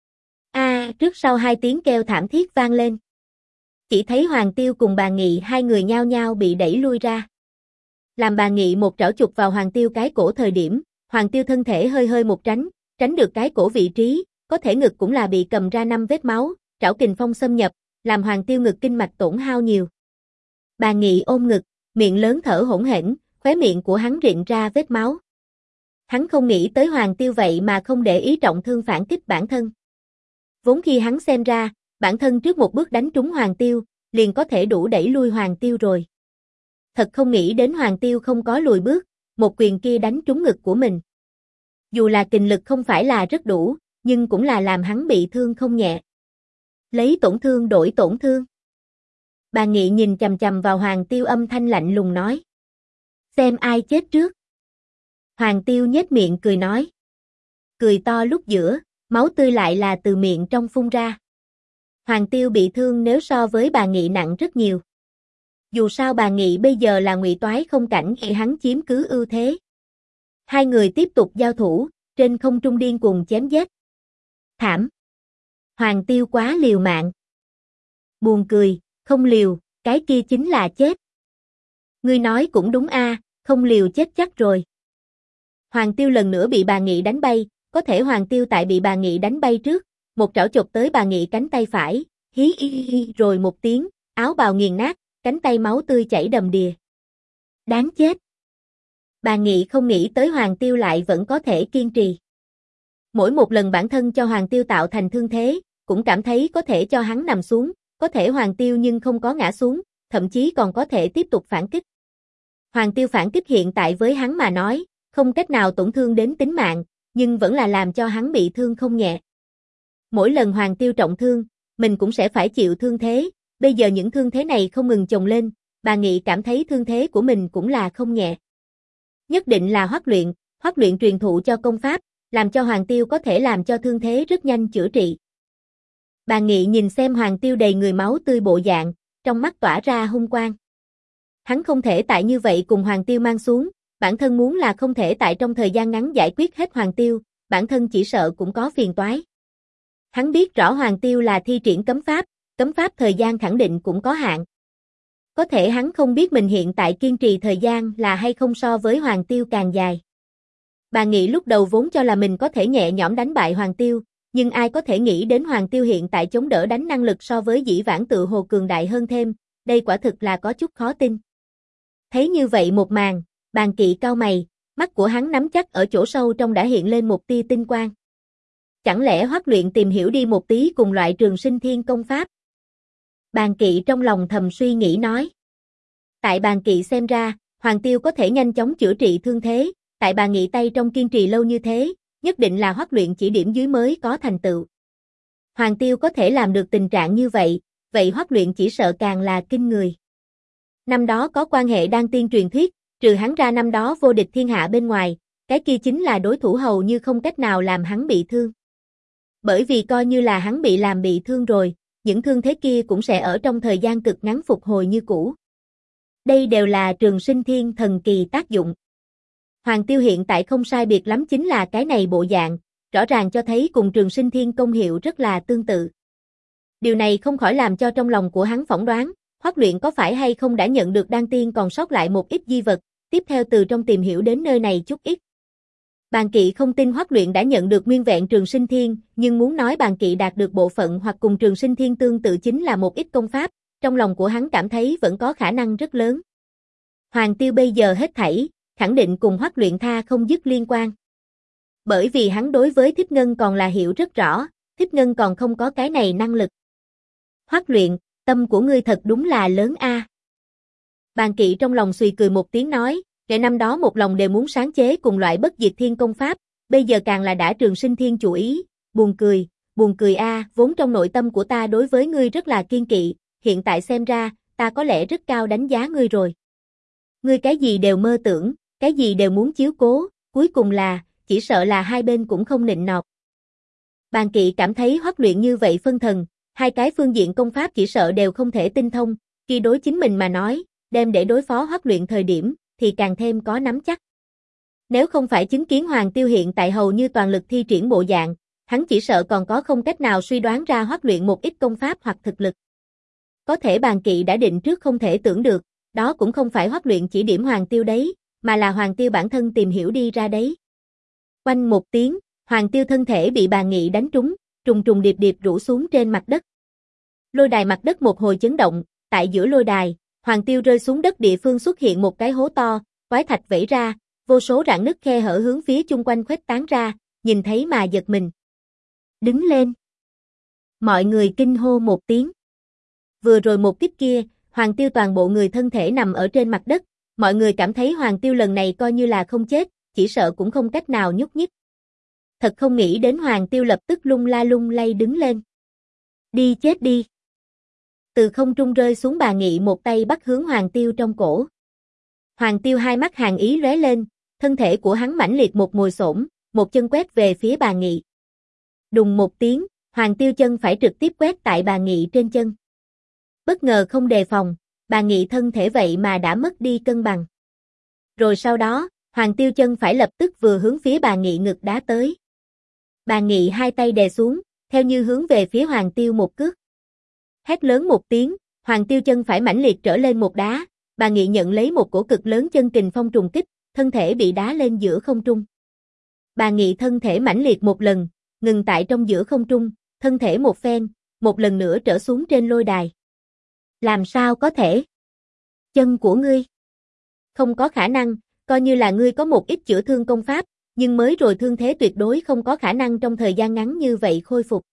Trước sau hai tiếng kêu thảm thiết vang lên. Chỉ thấy Hoàng Tiêu cùng bà Nghị hai người nhao nhao bị đẩy lui ra. Làm bà Nghị một trảo chụp vào Hoàng Tiêu cái cổ thời điểm, Hoàng Tiêu thân thể hơi hơi một tránh được cái cổ vị trí, có thể ngực cũng là bị cầm ra 5 vết máu, trảo kình phong xâm nhập, làm Hoàng Tiêu ngực kinh mạch tổn hao nhiều. Bà Nghị ôm ngực, miệng lớn thở hổn hển, khóe miệng của hắn rịn ra vết máu. Hắn không nghĩ tới Hoàng Tiêu vậy mà không để ý trọng thương phản kích bản thân. Vốn khi hắn xem ra, bản thân trước một bước đánh trúng Hoàng Tiêu, liền có thể đủ đẩy lui Hoàng Tiêu rồi. Thật không nghĩ đến Hoàng Tiêu không có lùi bước, một quyền kia đánh trúng ngực của mình. Dù là kình lực không phải là rất đủ, nhưng cũng là làm hắn bị thương không nhẹ. Lấy tổn thương đổi tổn thương. Bà Nghị nhìn chằm chằm vào Hoàng Tiêu âm thanh lạnh lùng nói. Xem ai chết trước. Hoàng Tiêu nhếch miệng cười nói. Cười to lúc giữa, máu tươi lại là từ miệng trong phun ra. Hoàng Tiêu bị thương nếu so với bà Nghị nặng rất nhiều. Dù sao bà Nghị bây giờ là ngụy toái không cảnh thì hắn chiếm cứ ưu thế. Hai người tiếp tục giao thủ, trên không trung điên cuồng chém giết. Thảm. Hoàng Tiêu quá liều mạng. Buồn cười, không liều, cái kia chính là chết. Ngươi nói cũng đúng a, không liều chết chắc rồi. Hoàng Tiêu lần nữa bị bà Nghị đánh bay, có thể Hoàng Tiêu tại bị bà Nghị đánh bay trước, một trảo chộp tới bà Nghị cánh tay phải, hí y hi rồi một tiếng, áo bào nghiền nát, cánh tay máu tươi chảy đầm đìa. Đáng chết. Bà Nghị không nghĩ tới Hoàng Tiêu lại vẫn có thể kiên trì. Mỗi một lần bản thân cho Hoàng Tiêu tạo thành thương thế, cũng cảm thấy có thể cho hắn nằm xuống, có thể Hoàng Tiêu nhưng không có ngã xuống, thậm chí còn có thể tiếp tục phản kích. Hoàng Tiêu phản kích hiện tại với hắn mà nói, không cách nào tổn thương đến tính mạng, nhưng vẫn là làm cho hắn bị thương không nhẹ. Mỗi lần Hoàng Tiêu trọng thương, mình cũng sẽ phải chịu thương thế, bây giờ những thương thế này không ngừng chồng lên, bà Nghị cảm thấy thương thế của mình cũng là không nhẹ. Nhất định là Hoắc luyện truyền thụ cho công pháp, làm cho Hoàng Tiêu có thể làm cho thương thế rất nhanh chữa trị. Bà Nghị nhìn xem Hoàng Tiêu đầy người máu tươi bộ dạng, trong mắt tỏa ra hung quang. Hắn không thể tại như vậy cùng Hoàng Tiêu mang xuống, bản thân muốn là không thể tại trong thời gian ngắn giải quyết hết Hoàng Tiêu, bản thân chỉ sợ cũng có phiền toái. Hắn biết rõ Hoàng Tiêu là thi triển cấm pháp thời gian khẳng định cũng có hạn. Có thể hắn không biết mình hiện tại kiên trì thời gian là hay không so với Hoàng Tiêu càng dài. Bà Nghị lúc đầu vốn cho là mình có thể nhẹ nhõm đánh bại Hoàng Tiêu, nhưng ai có thể nghĩ đến Hoàng Tiêu hiện tại chống đỡ đánh năng lực so với dĩ vãng tự hồ cường đại hơn thêm, đây quả thực là có chút khó tin. Thấy như vậy một màn, Bàn Kỵ cau mày, mắt của hắn nắm chắc ở chỗ sâu trong đã hiện lên một tia tinh quang. Chẳng lẽ Hoắc luyện tìm hiểu đi một tí cùng loại Trường Sinh Thiên công pháp? Bàn Kỵ trong lòng thầm suy nghĩ nói. Tại Bàn Kỵ xem ra, Hoàng Tiêu có thể nhanh chóng chữa trị thương thế, tại bà Nghị tay trong kiên trì lâu như thế, nhất định là Hoắc luyện chỉ điểm dưới mới có thành tựu. Hoàng Tiêu có thể làm được tình trạng như vậy, vậy Hoắc luyện chỉ sợ càng là kinh người. Năm đó có quan hệ đan tiên truyền thuyết, trừ hắn ra năm đó vô địch thiên hạ bên ngoài, cái kia chính là đối thủ hầu như không cách nào làm hắn bị thương. Bởi vì coi như là hắn bị làm bị thương rồi, những thương thế kia cũng sẽ ở trong thời gian cực ngắn phục hồi như cũ. Đây đều là Trường Sinh Thiên thần kỳ tác dụng. Hoàng Tiêu hiện tại không sai biệt lắm chính là cái này bộ dạng, rõ ràng cho thấy cùng Trường Sinh Thiên công hiệu rất là tương tự. Điều này không khỏi làm cho trong lòng của hắn phỏng đoán, Hoắc luyện có phải hay không đã nhận được đan tiên còn sót lại một ít di vật, tiếp theo từ trong tìm hiểu đến nơi này chút ít. Bàn Kỵ không tin Hoắc luyện đã nhận được nguyên vẹn Trường Sinh Thiên, nhưng muốn nói Bàn Kỵ đạt được bộ phận hoặc cùng Trường Sinh Thiên tương tự chính là một ít công pháp, trong lòng của hắn cảm thấy vẫn có khả năng rất lớn. Hoàng Tiêu bây giờ hết thảy, khẳng định cùng Hoắc luyện tha không dứt liên quan. Bởi vì hắn đối với Thích Ngân còn là hiểu rất rõ, Thích Ngân còn không có cái này năng lực. Hoắc luyện, tâm của ngươi thật đúng là lớn a. Bàn Kỵ trong lòng suy cười một tiếng nói, kẻ năm đó một lòng đều muốn sáng chế cùng loại bất diệt thiên công pháp, bây giờ càng là đã Trường Sinh Thiên chủ ý, buồn cười a, vốn trong nội tâm của ta đối với ngươi rất là kiên kỵ, hiện tại xem ra, ta có lẽ rất cao đánh giá ngươi rồi. Ngươi cái gì đều mơ tưởng, cái gì đều muốn chiếu cố, cuối cùng là, chỉ sợ là hai bên cũng không nịnh nọt. Bàn Kỵ cảm thấy Hoắc luyện như vậy phân thần, hai cái phương diện công pháp chỉ sợ đều không thể tinh thông, khi đối chính mình mà nói, đem để đối phó Hoắc luyện thời điểm, thì càng thêm có nắm chắc. Nếu không phải chứng kiến Hoàng Tiêu hiện tại hầu như toàn lực thi triển bộ dạng, hắn chỉ sợ còn có không cách nào suy đoán ra Hoắc luyện một ít công pháp hoặc thực lực. Có thể Bàn Kỵ đã định trước không thể tưởng được, đó cũng không phải Hoắc luyện chỉ điểm Hoàng Tiêu đấy, mà là Hoàng Tiêu bản thân tìm hiểu đi ra đấy. Oanh một tiếng, Hoàng Tiêu thân thể bị Bàn Nghị đánh trúng, trùng trùng điệp điệp rũ xuống trên mặt đất. Lôi đài mặt đất một hồi chấn động, tại giữa lôi đài, Hoàng Tiêu rơi xuống đất địa phương xuất hiện một cái hố to, quái thạch vẩy ra, vô số rạn nứt khe hở hướng phía chung quanh khuếch tán ra, nhìn thấy mà giật mình. Đứng lên. Mọi người kinh hô một tiếng. Vừa rồi một kích kia, Hoàng Tiêu toàn bộ người thân thể nằm ở trên mặt đất, mọi người cảm thấy Hoàng Tiêu lần này coi như là không chết, chỉ sợ cũng không cách nào nhúc nhích. Thật không nghĩ đến Hoàng Tiêu lập tức lung lay đứng lên. Đi chết đi. Từ không trung rơi xuống Bà Nghị một tay bắt hướng Hoàng Tiêu trong cổ. Hoàng Tiêu hai mắt hàn ý lóe lên, thân thể của hắn mãnh liệt một ngồi xổm, một chân quét về phía Bà Nghị. Đùng một tiếng, Hoàng Tiêu chân phải trực tiếp quét tại Bà Nghị trên chân. Bất ngờ không đề phòng, Bà Nghị thân thể vậy mà đã mất đi cân bằng. Rồi sau đó, Hoàng Tiêu chân phải lập tức vừa hướng phía bà Nghị ngực đá tới. Bà Nghị hai tay đè xuống, theo như hướng về phía Hoàng Tiêu một cước. Hét lớn một tiếng, Hoàng Tiêu chân phải mãnh liệt trở lên một đá, bà Nghị nhận lấy một cổ cực lớn chân kình phong trùng kích, thân thể bị đá lên giữa không trung. Bà Nghị thân thể mãnh liệt một lần, ngừng tại trong giữa không trung, thân thể một phen, một lần nữa trở xuống trên lôi đài. Làm sao có thể? Chân của ngươi? Không có khả năng, coi như là ngươi có một ít chữa thương công pháp, nhưng mới rồi thương thế tuyệt đối không có khả năng trong thời gian ngắn như vậy khôi phục.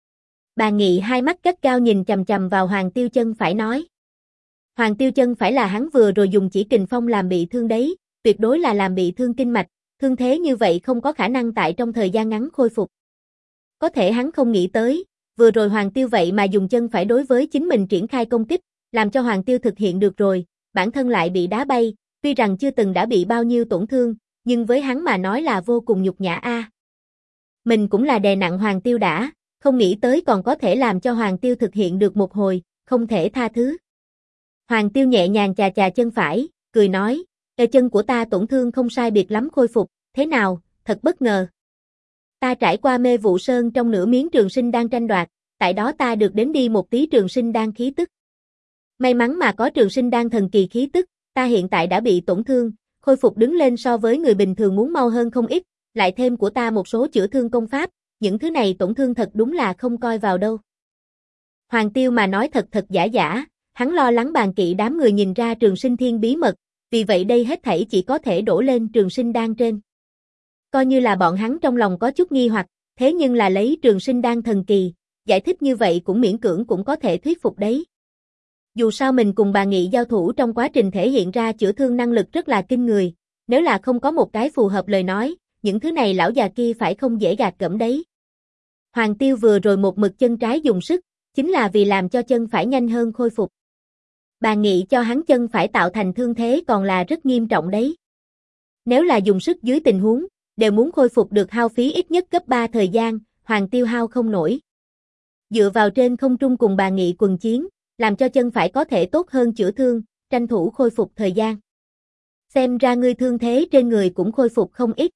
Bà Nghị hai mắt gắt gao nhìn chằm chằm vào Hoàng Tiêu chân phải nói. Hoàng Tiêu chân phải là hắn vừa rồi dùng chỉ kình phong làm bị thương đấy, tuyệt đối là làm bị thương kinh mạch, thương thế như vậy không có khả năng tại trong thời gian ngắn khôi phục. Có thể hắn không nghĩ tới, vừa rồi Hoàng Tiêu vậy mà dùng chân phải đối với chính mình triển khai công kích, làm cho Hoàng Tiêu thực hiện được rồi, bản thân lại bị đá bay, tuy rằng chưa từng đã bị bao nhiêu tổn thương, nhưng với hắn mà nói là vô cùng nhục nhã a. Mình cũng là đè nặng Hoàng Tiêu đã, không nghĩ tới còn có thể làm cho Hoàng Tiêu thực hiện được một hồi, không thể tha thứ. Hoàng Tiêu nhẹ nhàng chà chà chân phải, cười nói, chân của ta tổn thương không sai biệt lắm khôi phục, thế nào, thật bất ngờ. Ta trải qua mê vụ sơn trong nửa miếng trường sinh đan tranh đoạt, tại đó ta được đến đi một tí trường sinh đan khí tức. May mắn mà có trường sinh đan thần kỳ khí tức, ta hiện tại đã bị tổn thương, khôi phục đứng lên so với người bình thường muốn mau hơn không ít, lại thêm của ta một số chữa thương công pháp, những thứ này tổn thương thật đúng là không coi vào đâu. Hoàng Tiêu mà nói thật thật giả giả, hắn lo lắng Bàn Kỵ đám người nhìn ra trường sinh thiên bí mật, vì vậy đây hết thảy chỉ có thể đổ lên trường sinh đan trên. Coi như là bọn hắn trong lòng có chút nghi hoặc, thế nhưng là lấy trường sinh đan thần kỳ, giải thích như vậy cũng miễn cưỡng cũng có thể thuyết phục đấy. Dù sao mình cùng bà Nghị giao thủ trong quá trình thể hiện ra chữa thương năng lực rất là kinh người, nếu là không có một cái phù hợp lời nói, những thứ này lão già kia phải không dễ gạt gẫm đấy. Hoàng Tiêu vừa rồi một mực chân trái dùng sức, chính là vì làm cho chân phải nhanh hơn khôi phục. Bà Nghị cho hắn chân phải tạo thành thương thế còn là rất nghiêm trọng đấy. Nếu là dùng sức dưới tình huống, đều muốn khôi phục được hao phí ít nhất gấp 3 thời gian, Hoàng Tiêu hao không nổi. Dựa vào trên không trung cùng bà Nghị quần chiến, làm cho chân phải có thể tốt hơn chữa thương, tranh thủ khôi phục thời gian. Xem ra ngươi thương thế trên người cũng khôi phục không ít.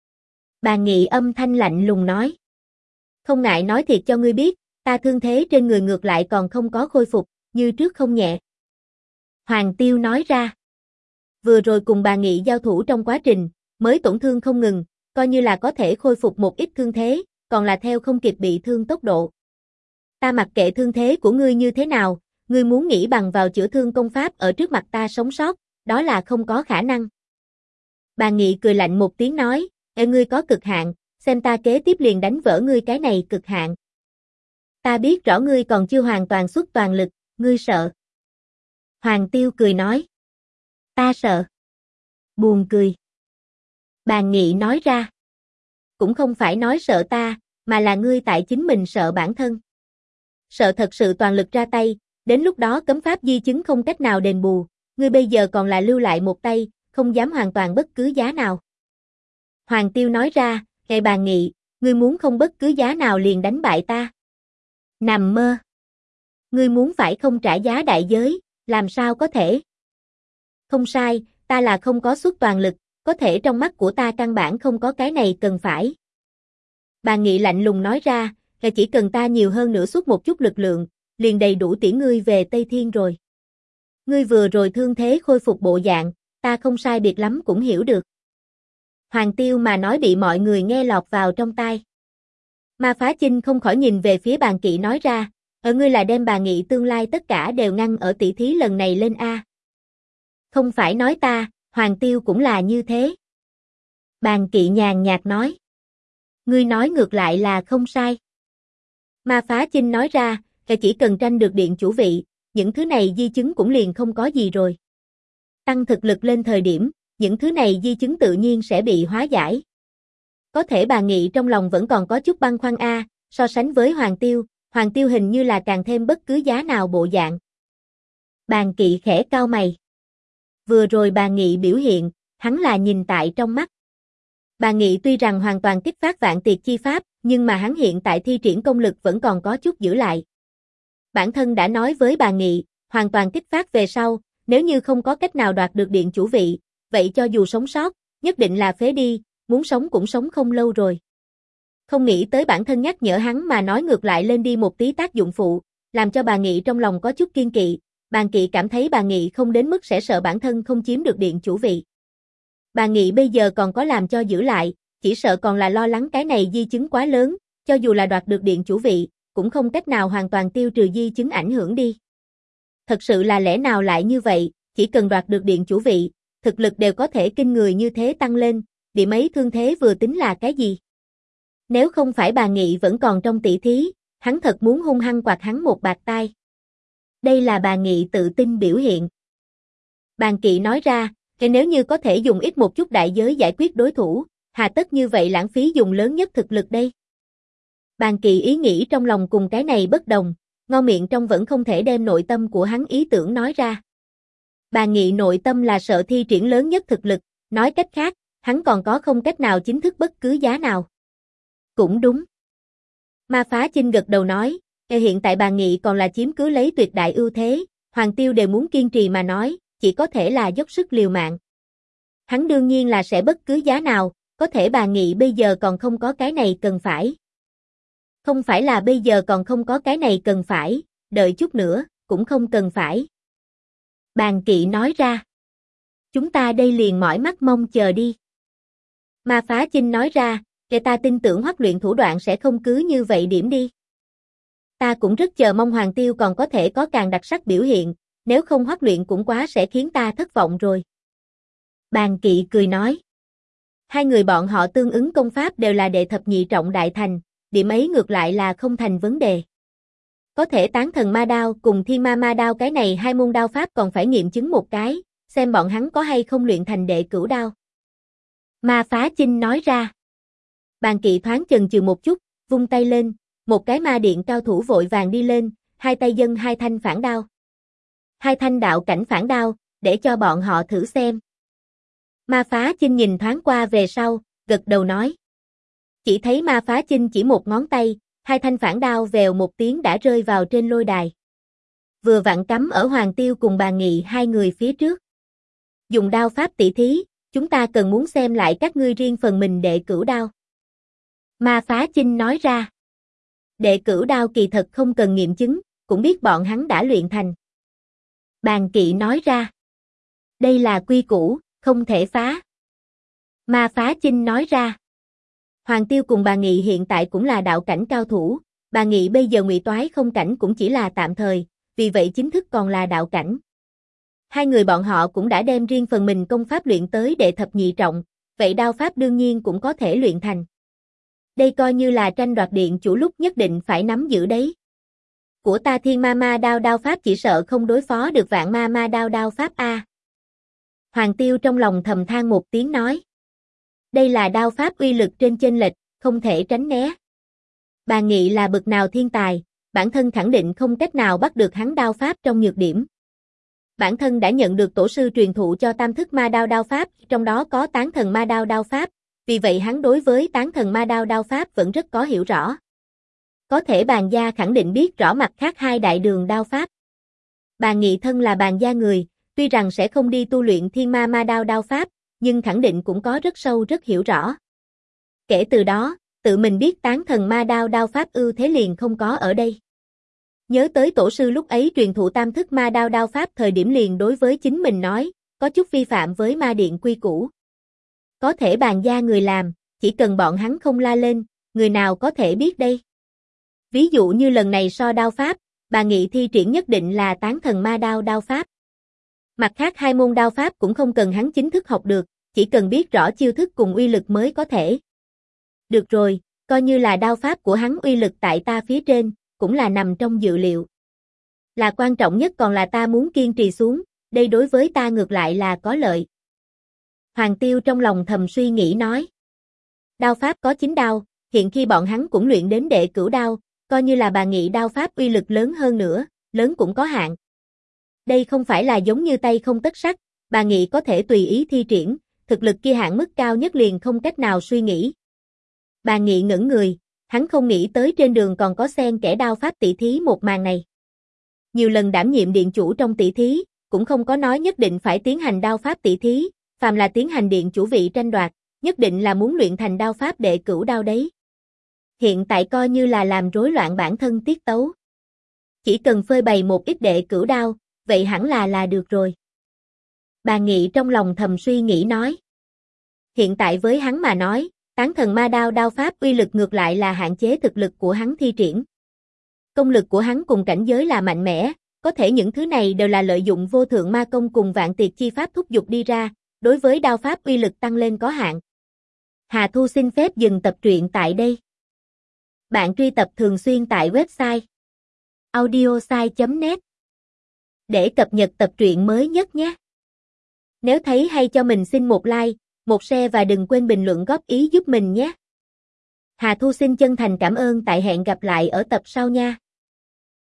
Bà Nghị âm thanh lạnh lùng nói. Không ngại nói thiệt cho ngươi biết, ta thương thế trên người ngược lại còn không có khôi phục, như trước không nhẹ. Hoàng Tiêu nói ra. Vừa rồi cùng bà Nghị giao thủ trong quá trình, mới tổn thương không ngừng, coi như là có thể khôi phục một ít thương thế, còn là theo không kịp bị thương tốc độ. Ta mặc kệ thương thế của ngươi như thế nào, ngươi muốn nghĩ bằng vào chữa thương công pháp ở trước mặt ta sống sót, đó là không có khả năng. Bà Nghị cười lạnh một tiếng nói, ngươi có cực hạn, xem ta kế tiếp liền đánh vỡ ngươi cái này cực hạn. Ta biết rõ ngươi còn chưa hoàn toàn xuất toàn lực, ngươi sợ. Hoàng Tiêu cười nói. Ta sợ. Buồn cười. Bà Nghị nói ra. Cũng không phải nói sợ ta, mà là ngươi tại chính mình sợ bản thân. Sợ thật sự toàn lực ra tay, đến lúc đó cấm pháp di chứng không cách nào đền bù, ngươi bây giờ còn là lưu lại một tay, không dám hoàn toàn bất cứ giá nào. Hoàng Tiêu nói ra, bà Nghị, ngươi muốn không bất cứ giá nào liền đánh bại ta. Nằm mơ. Ngươi muốn phải không trả giá đại giới, làm sao có thể? Không sai, ta là không có xuất toàn lực, có thể trong mắt của ta căn bản không có cái này cần phải. Bà Nghị lạnh lùng nói ra, chỉ cần ta nhiều hơn nữa xuất một chút lực lượng, liền đầy đủ tiễn ngươi về Tây Thiên rồi. Ngươi vừa rồi thương thế khôi phục bộ dạng, ta không sai biệt lắm cũng hiểu được. Hoàng Tiêu mà nói bị mọi người nghe lọt vào trong tai. Ma Phá Chinh không khỏi nhìn về phía Bàn Kỵ nói ra, ngươi là đem bà Nghị tương lai tất cả đều ngăn ở tỷ thí lần này lên a. Không phải nói ta, Hoàng Tiêu cũng là như thế. Bàn Kỵ nhàn nhạt nói. Ngươi nói ngược lại là không sai. Ma Phá Chinh nói ra, chỉ cần tranh được điện chủ vị, những thứ này di chứng cũng liền không có gì rồi. Tăng thực lực lên thời điểm, những thứ này di chứng tự nhiên sẽ bị hóa giải. Có thể bà Nghị trong lòng vẫn còn có chút băn khoăn a, so sánh với Hoàng Tiêu hình như là càng thêm bất cứ giá nào bộ dạng. Bàn Kỵ khẽ cau mày. Vừa rồi bà Nghị biểu hiện, hắn là nhìn tại trong mắt. Bà Nghị tuy rằng hoàn toàn kích phát vạn tiệt chi pháp, nhưng mà hắn hiện tại thi triển công lực vẫn còn có chút giữ lại. Bản thân đã nói với bà Nghị, hoàn toàn kích phát về sau, nếu như không có cách nào đoạt được điện chủ vị, vậy cho dù sống sót, nhất định là phế đi, muốn sống cũng sống không lâu rồi. Không nghĩ tới bản thân nhắc nhở hắn mà nói ngược lại lên đi một tí tác dụng phụ, làm cho bà Nghị trong lòng có chút kiên kỵ, bà Nghị cảm thấy bà Nghị không đến mức sẽ sợ bản thân không chiếm được điện chủ vị. Bà Nghị bây giờ còn có làm cho giữ lại, chỉ sợ còn là lo lắng cái này di chứng quá lớn, cho dù là đoạt được điện chủ vị, cũng không cách nào hoàn toàn tiêu trừ di chứng ảnh hưởng đi. Thật sự là lẽ nào lại như vậy, chỉ cần đoạt được điện chủ vị, thực lực đều có thể kinh người như thế tăng lên, điểm ấy thương thế vừa tính là cái gì? Nếu không phải bà Nghị vẫn còn trong tỷ thí, hắn thật muốn hung hăng quạt hắn một bạt tai. Đây là bà Nghị tự tin biểu hiện. Bàn Kỵ nói ra, nếu như có thể dùng ít một chút đại giới giải quyết đối thủ, hà tất như vậy lãng phí dùng lớn nhất thực lực đây. Bàn Kỵ ý nghĩ trong lòng cùng cái này bất đồng, ngon miệng trong vẫn không thể đem nội tâm của hắn ý tưởng nói ra. Bà Nghị nội tâm là sợ thi triển lớn nhất thực lực, nói cách khác, hắn còn có không cách nào chính thức bất cứ giá nào. Cũng đúng. Ma Phá Chinh gật đầu nói, hiện tại bà Nghị còn là chiếm cứ lấy tuyệt đại ưu thế, Hoàng Tiêu đều muốn kiên trì mà nói, chỉ có thể là dốc sức liều mạng. Hắn đương nhiên là sẽ bất cứ giá nào, có thể bà Nghị bây giờ còn không có cái này cần phải. Không phải là bây giờ còn không có cái này cần phải, đợi chút nữa, cũng không cần phải. Bàn Kỵ nói ra. Chúng ta đây liền mỏi mắt mong chờ đi. Ma Phá Chinh nói ra, ta tin tưởng Hoắc luyện thủ đoạn sẽ không cứ như vậy điểm đi. Ta cũng rất chờ mong Hoàng Tiêu còn có thể có càng đặc sắc biểu hiện, nếu không Hoắc luyện cũng quá sẽ khiến ta thất vọng rồi. Bàn Kỵ cười nói. Hai người bọn họ tương ứng công pháp đều là đệ thập nhị trọng đại thành, điểm ấy ngược lại là không thành vấn đề. Có thể tán thần ma đao cùng thiên ma ma đao cái này hai môn đao pháp còn phải nghiệm chứng một cái, xem bọn hắn có hay không luyện thành đệ cửu đao. Ma Phá Chinh nói ra. Bàn Kỵ thoáng chần chừ một chút, vung tay lên, một cái ma điện cao thủ vội vàng đi lên, hai tay dâng hai thanh phản đao. Hai thanh đạo cảnh phản đao, để cho bọn họ thử xem. Ma Phá Chinh nhìn thoáng qua về sau, gật đầu nói. Chỉ thấy Ma Phá Chinh chỉ một ngón tay, hai thanh phản đao vèo một tiếng đã rơi vào trên lôi đài. Vừa vặn cắm ở Hoàng Tiêu cùng bà Nghị hai người phía trước. Dùng đao pháp tỷ thí, chúng ta cần muốn xem lại các ngươi riêng phần mình đệ cửu đao. Ma Phá Chinh nói ra. Đệ cửu đao kỳ thật không cần nghiệm chứng, cũng biết bọn hắn đã luyện thành. Bàn Kỵ nói ra. Đây là quy củ, không thể phá. Ma Phá Chinh nói ra. Hoàng Tiêu cùng bà Nghị hiện tại cũng là đạo cảnh cao thủ, bà Nghị bây giờ ngụy toái không cảnh cũng chỉ là tạm thời, vì vậy chính thức còn là đạo cảnh. Hai người bọn họ cũng đã đem riêng phần mình công pháp luyện tới đệ thập nhị trọng, vậy đao pháp đương nhiên cũng có thể luyện thành. Đây coi như là tranh đoạt điện chủ lúc nhất định phải nắm giữ đấy. Của ta thiên ma ma đao đao pháp chỉ sợ không đối phó được vạn ma ma đao đao pháp a. Hoàng Tiêu trong lòng thầm than một tiếng nói. Đây là đao pháp uy lực trên chênh lệch, không thể tránh né. Bà Nghị là bậc nào thiên tài, bản thân khẳng định không cách nào bắt được hắn đao pháp trong nhược điểm. Bản thân đã nhận được tổ sư truyền thụ cho tam thức ma đao đao pháp, trong đó có tán thần ma đao đao pháp, vì vậy hắn đối với tán thần ma đao đao pháp vẫn rất có hiểu rõ. Có thể bàn gia khẳng định biết rõ mặt khác hai đại đường đao pháp. Bà Nghị thân là bàn gia người, tuy rằng sẽ không đi tu luyện thiên ma ma đao đao pháp, nhưng khẳng định cũng có rất sâu rất hiểu rõ. Kể từ đó, tự mình biết tán thần ma đao đao pháp ưu thế liền không có ở đây. Nhớ tới tổ sư lúc ấy truyền thụ tam thức ma đao đao pháp thời điểm liền đối với chính mình nói, có chút vi phạm với ma điện quy củ. Có thể bàn gia người làm, chỉ cần bọn hắn không la lên, người nào có thể biết đây. Ví dụ như lần này so đao pháp, bà Nghị thi triển nhất định là tán thần ma đao đao pháp. Mặt khác hai môn đao pháp cũng không cần hắn chính thức học được, chỉ cần biết rõ chiêu thức cùng uy lực mới có thể. Được rồi, coi như là đao pháp của hắn uy lực tại ta phía trên, cũng là nằm trong dự liệu. Là quan trọng nhất còn là ta muốn kiên trì xuống, đây đối với ta ngược lại là có lợi. Hoàng Tiêu trong lòng thầm suy nghĩ nói. Đao pháp có 9 đao, hiện khi bọn hắn cũng luyện đến đệ cửu đao, coi như là bà Nghị đao pháp uy lực lớn hơn nữa, lớn cũng có hạn. Đây không phải là giống như tay không tất sắt, bà Nghị có thể tùy ý thi triển, thực lực kia hạn mức cao nhất liền không cách nào suy nghĩ. Bà Nghị ngẩn người, hắn không nghĩ tới trên đường còn có xen kẽ đao pháp tỷ thí một màn này. nhiều lần đảm nhiệm điện chủ trong tỷ thí, cũng không có nói nhất định phải tiến hành đao pháp tỷ thí, phàm là tiến hành điện chủ vị tranh đoạt, nhất định là muốn luyện thành đao pháp đệ cửu đao đấy. Hiện tại coi như là làm rối loạn bản thân tiết tấu. Chỉ cần phơi bày một ít đệ cửu đao, vậy hẳn là được rồi. Bà Nghị trong lòng thầm suy nghĩ nói. Hiện tại với hắn mà nói, tán thần ma đao đao pháp uy lực ngược lại là hạn chế thực lực của hắn thi triển. Công lực của hắn cùng cảnh giới là mạnh mẽ, có thể những thứ này đều là lợi dụng vô thượng ma công cùng vạn tiệt chi pháp thúc giục đi ra, đối với đao pháp uy lực tăng lên có hạn. Hà Thu xin phép dừng tập truyện tại đây. Bạn truy tập thường xuyên tại website audiosai.net để cập nhật tập truyện mới nhất nhé. Nếu thấy hay cho mình xin một like, một share và đừng quên bình luận góp ý giúp mình nhé. Hà Thu xin chân thành cảm ơn, tại hẹn gặp lại ở tập sau nha.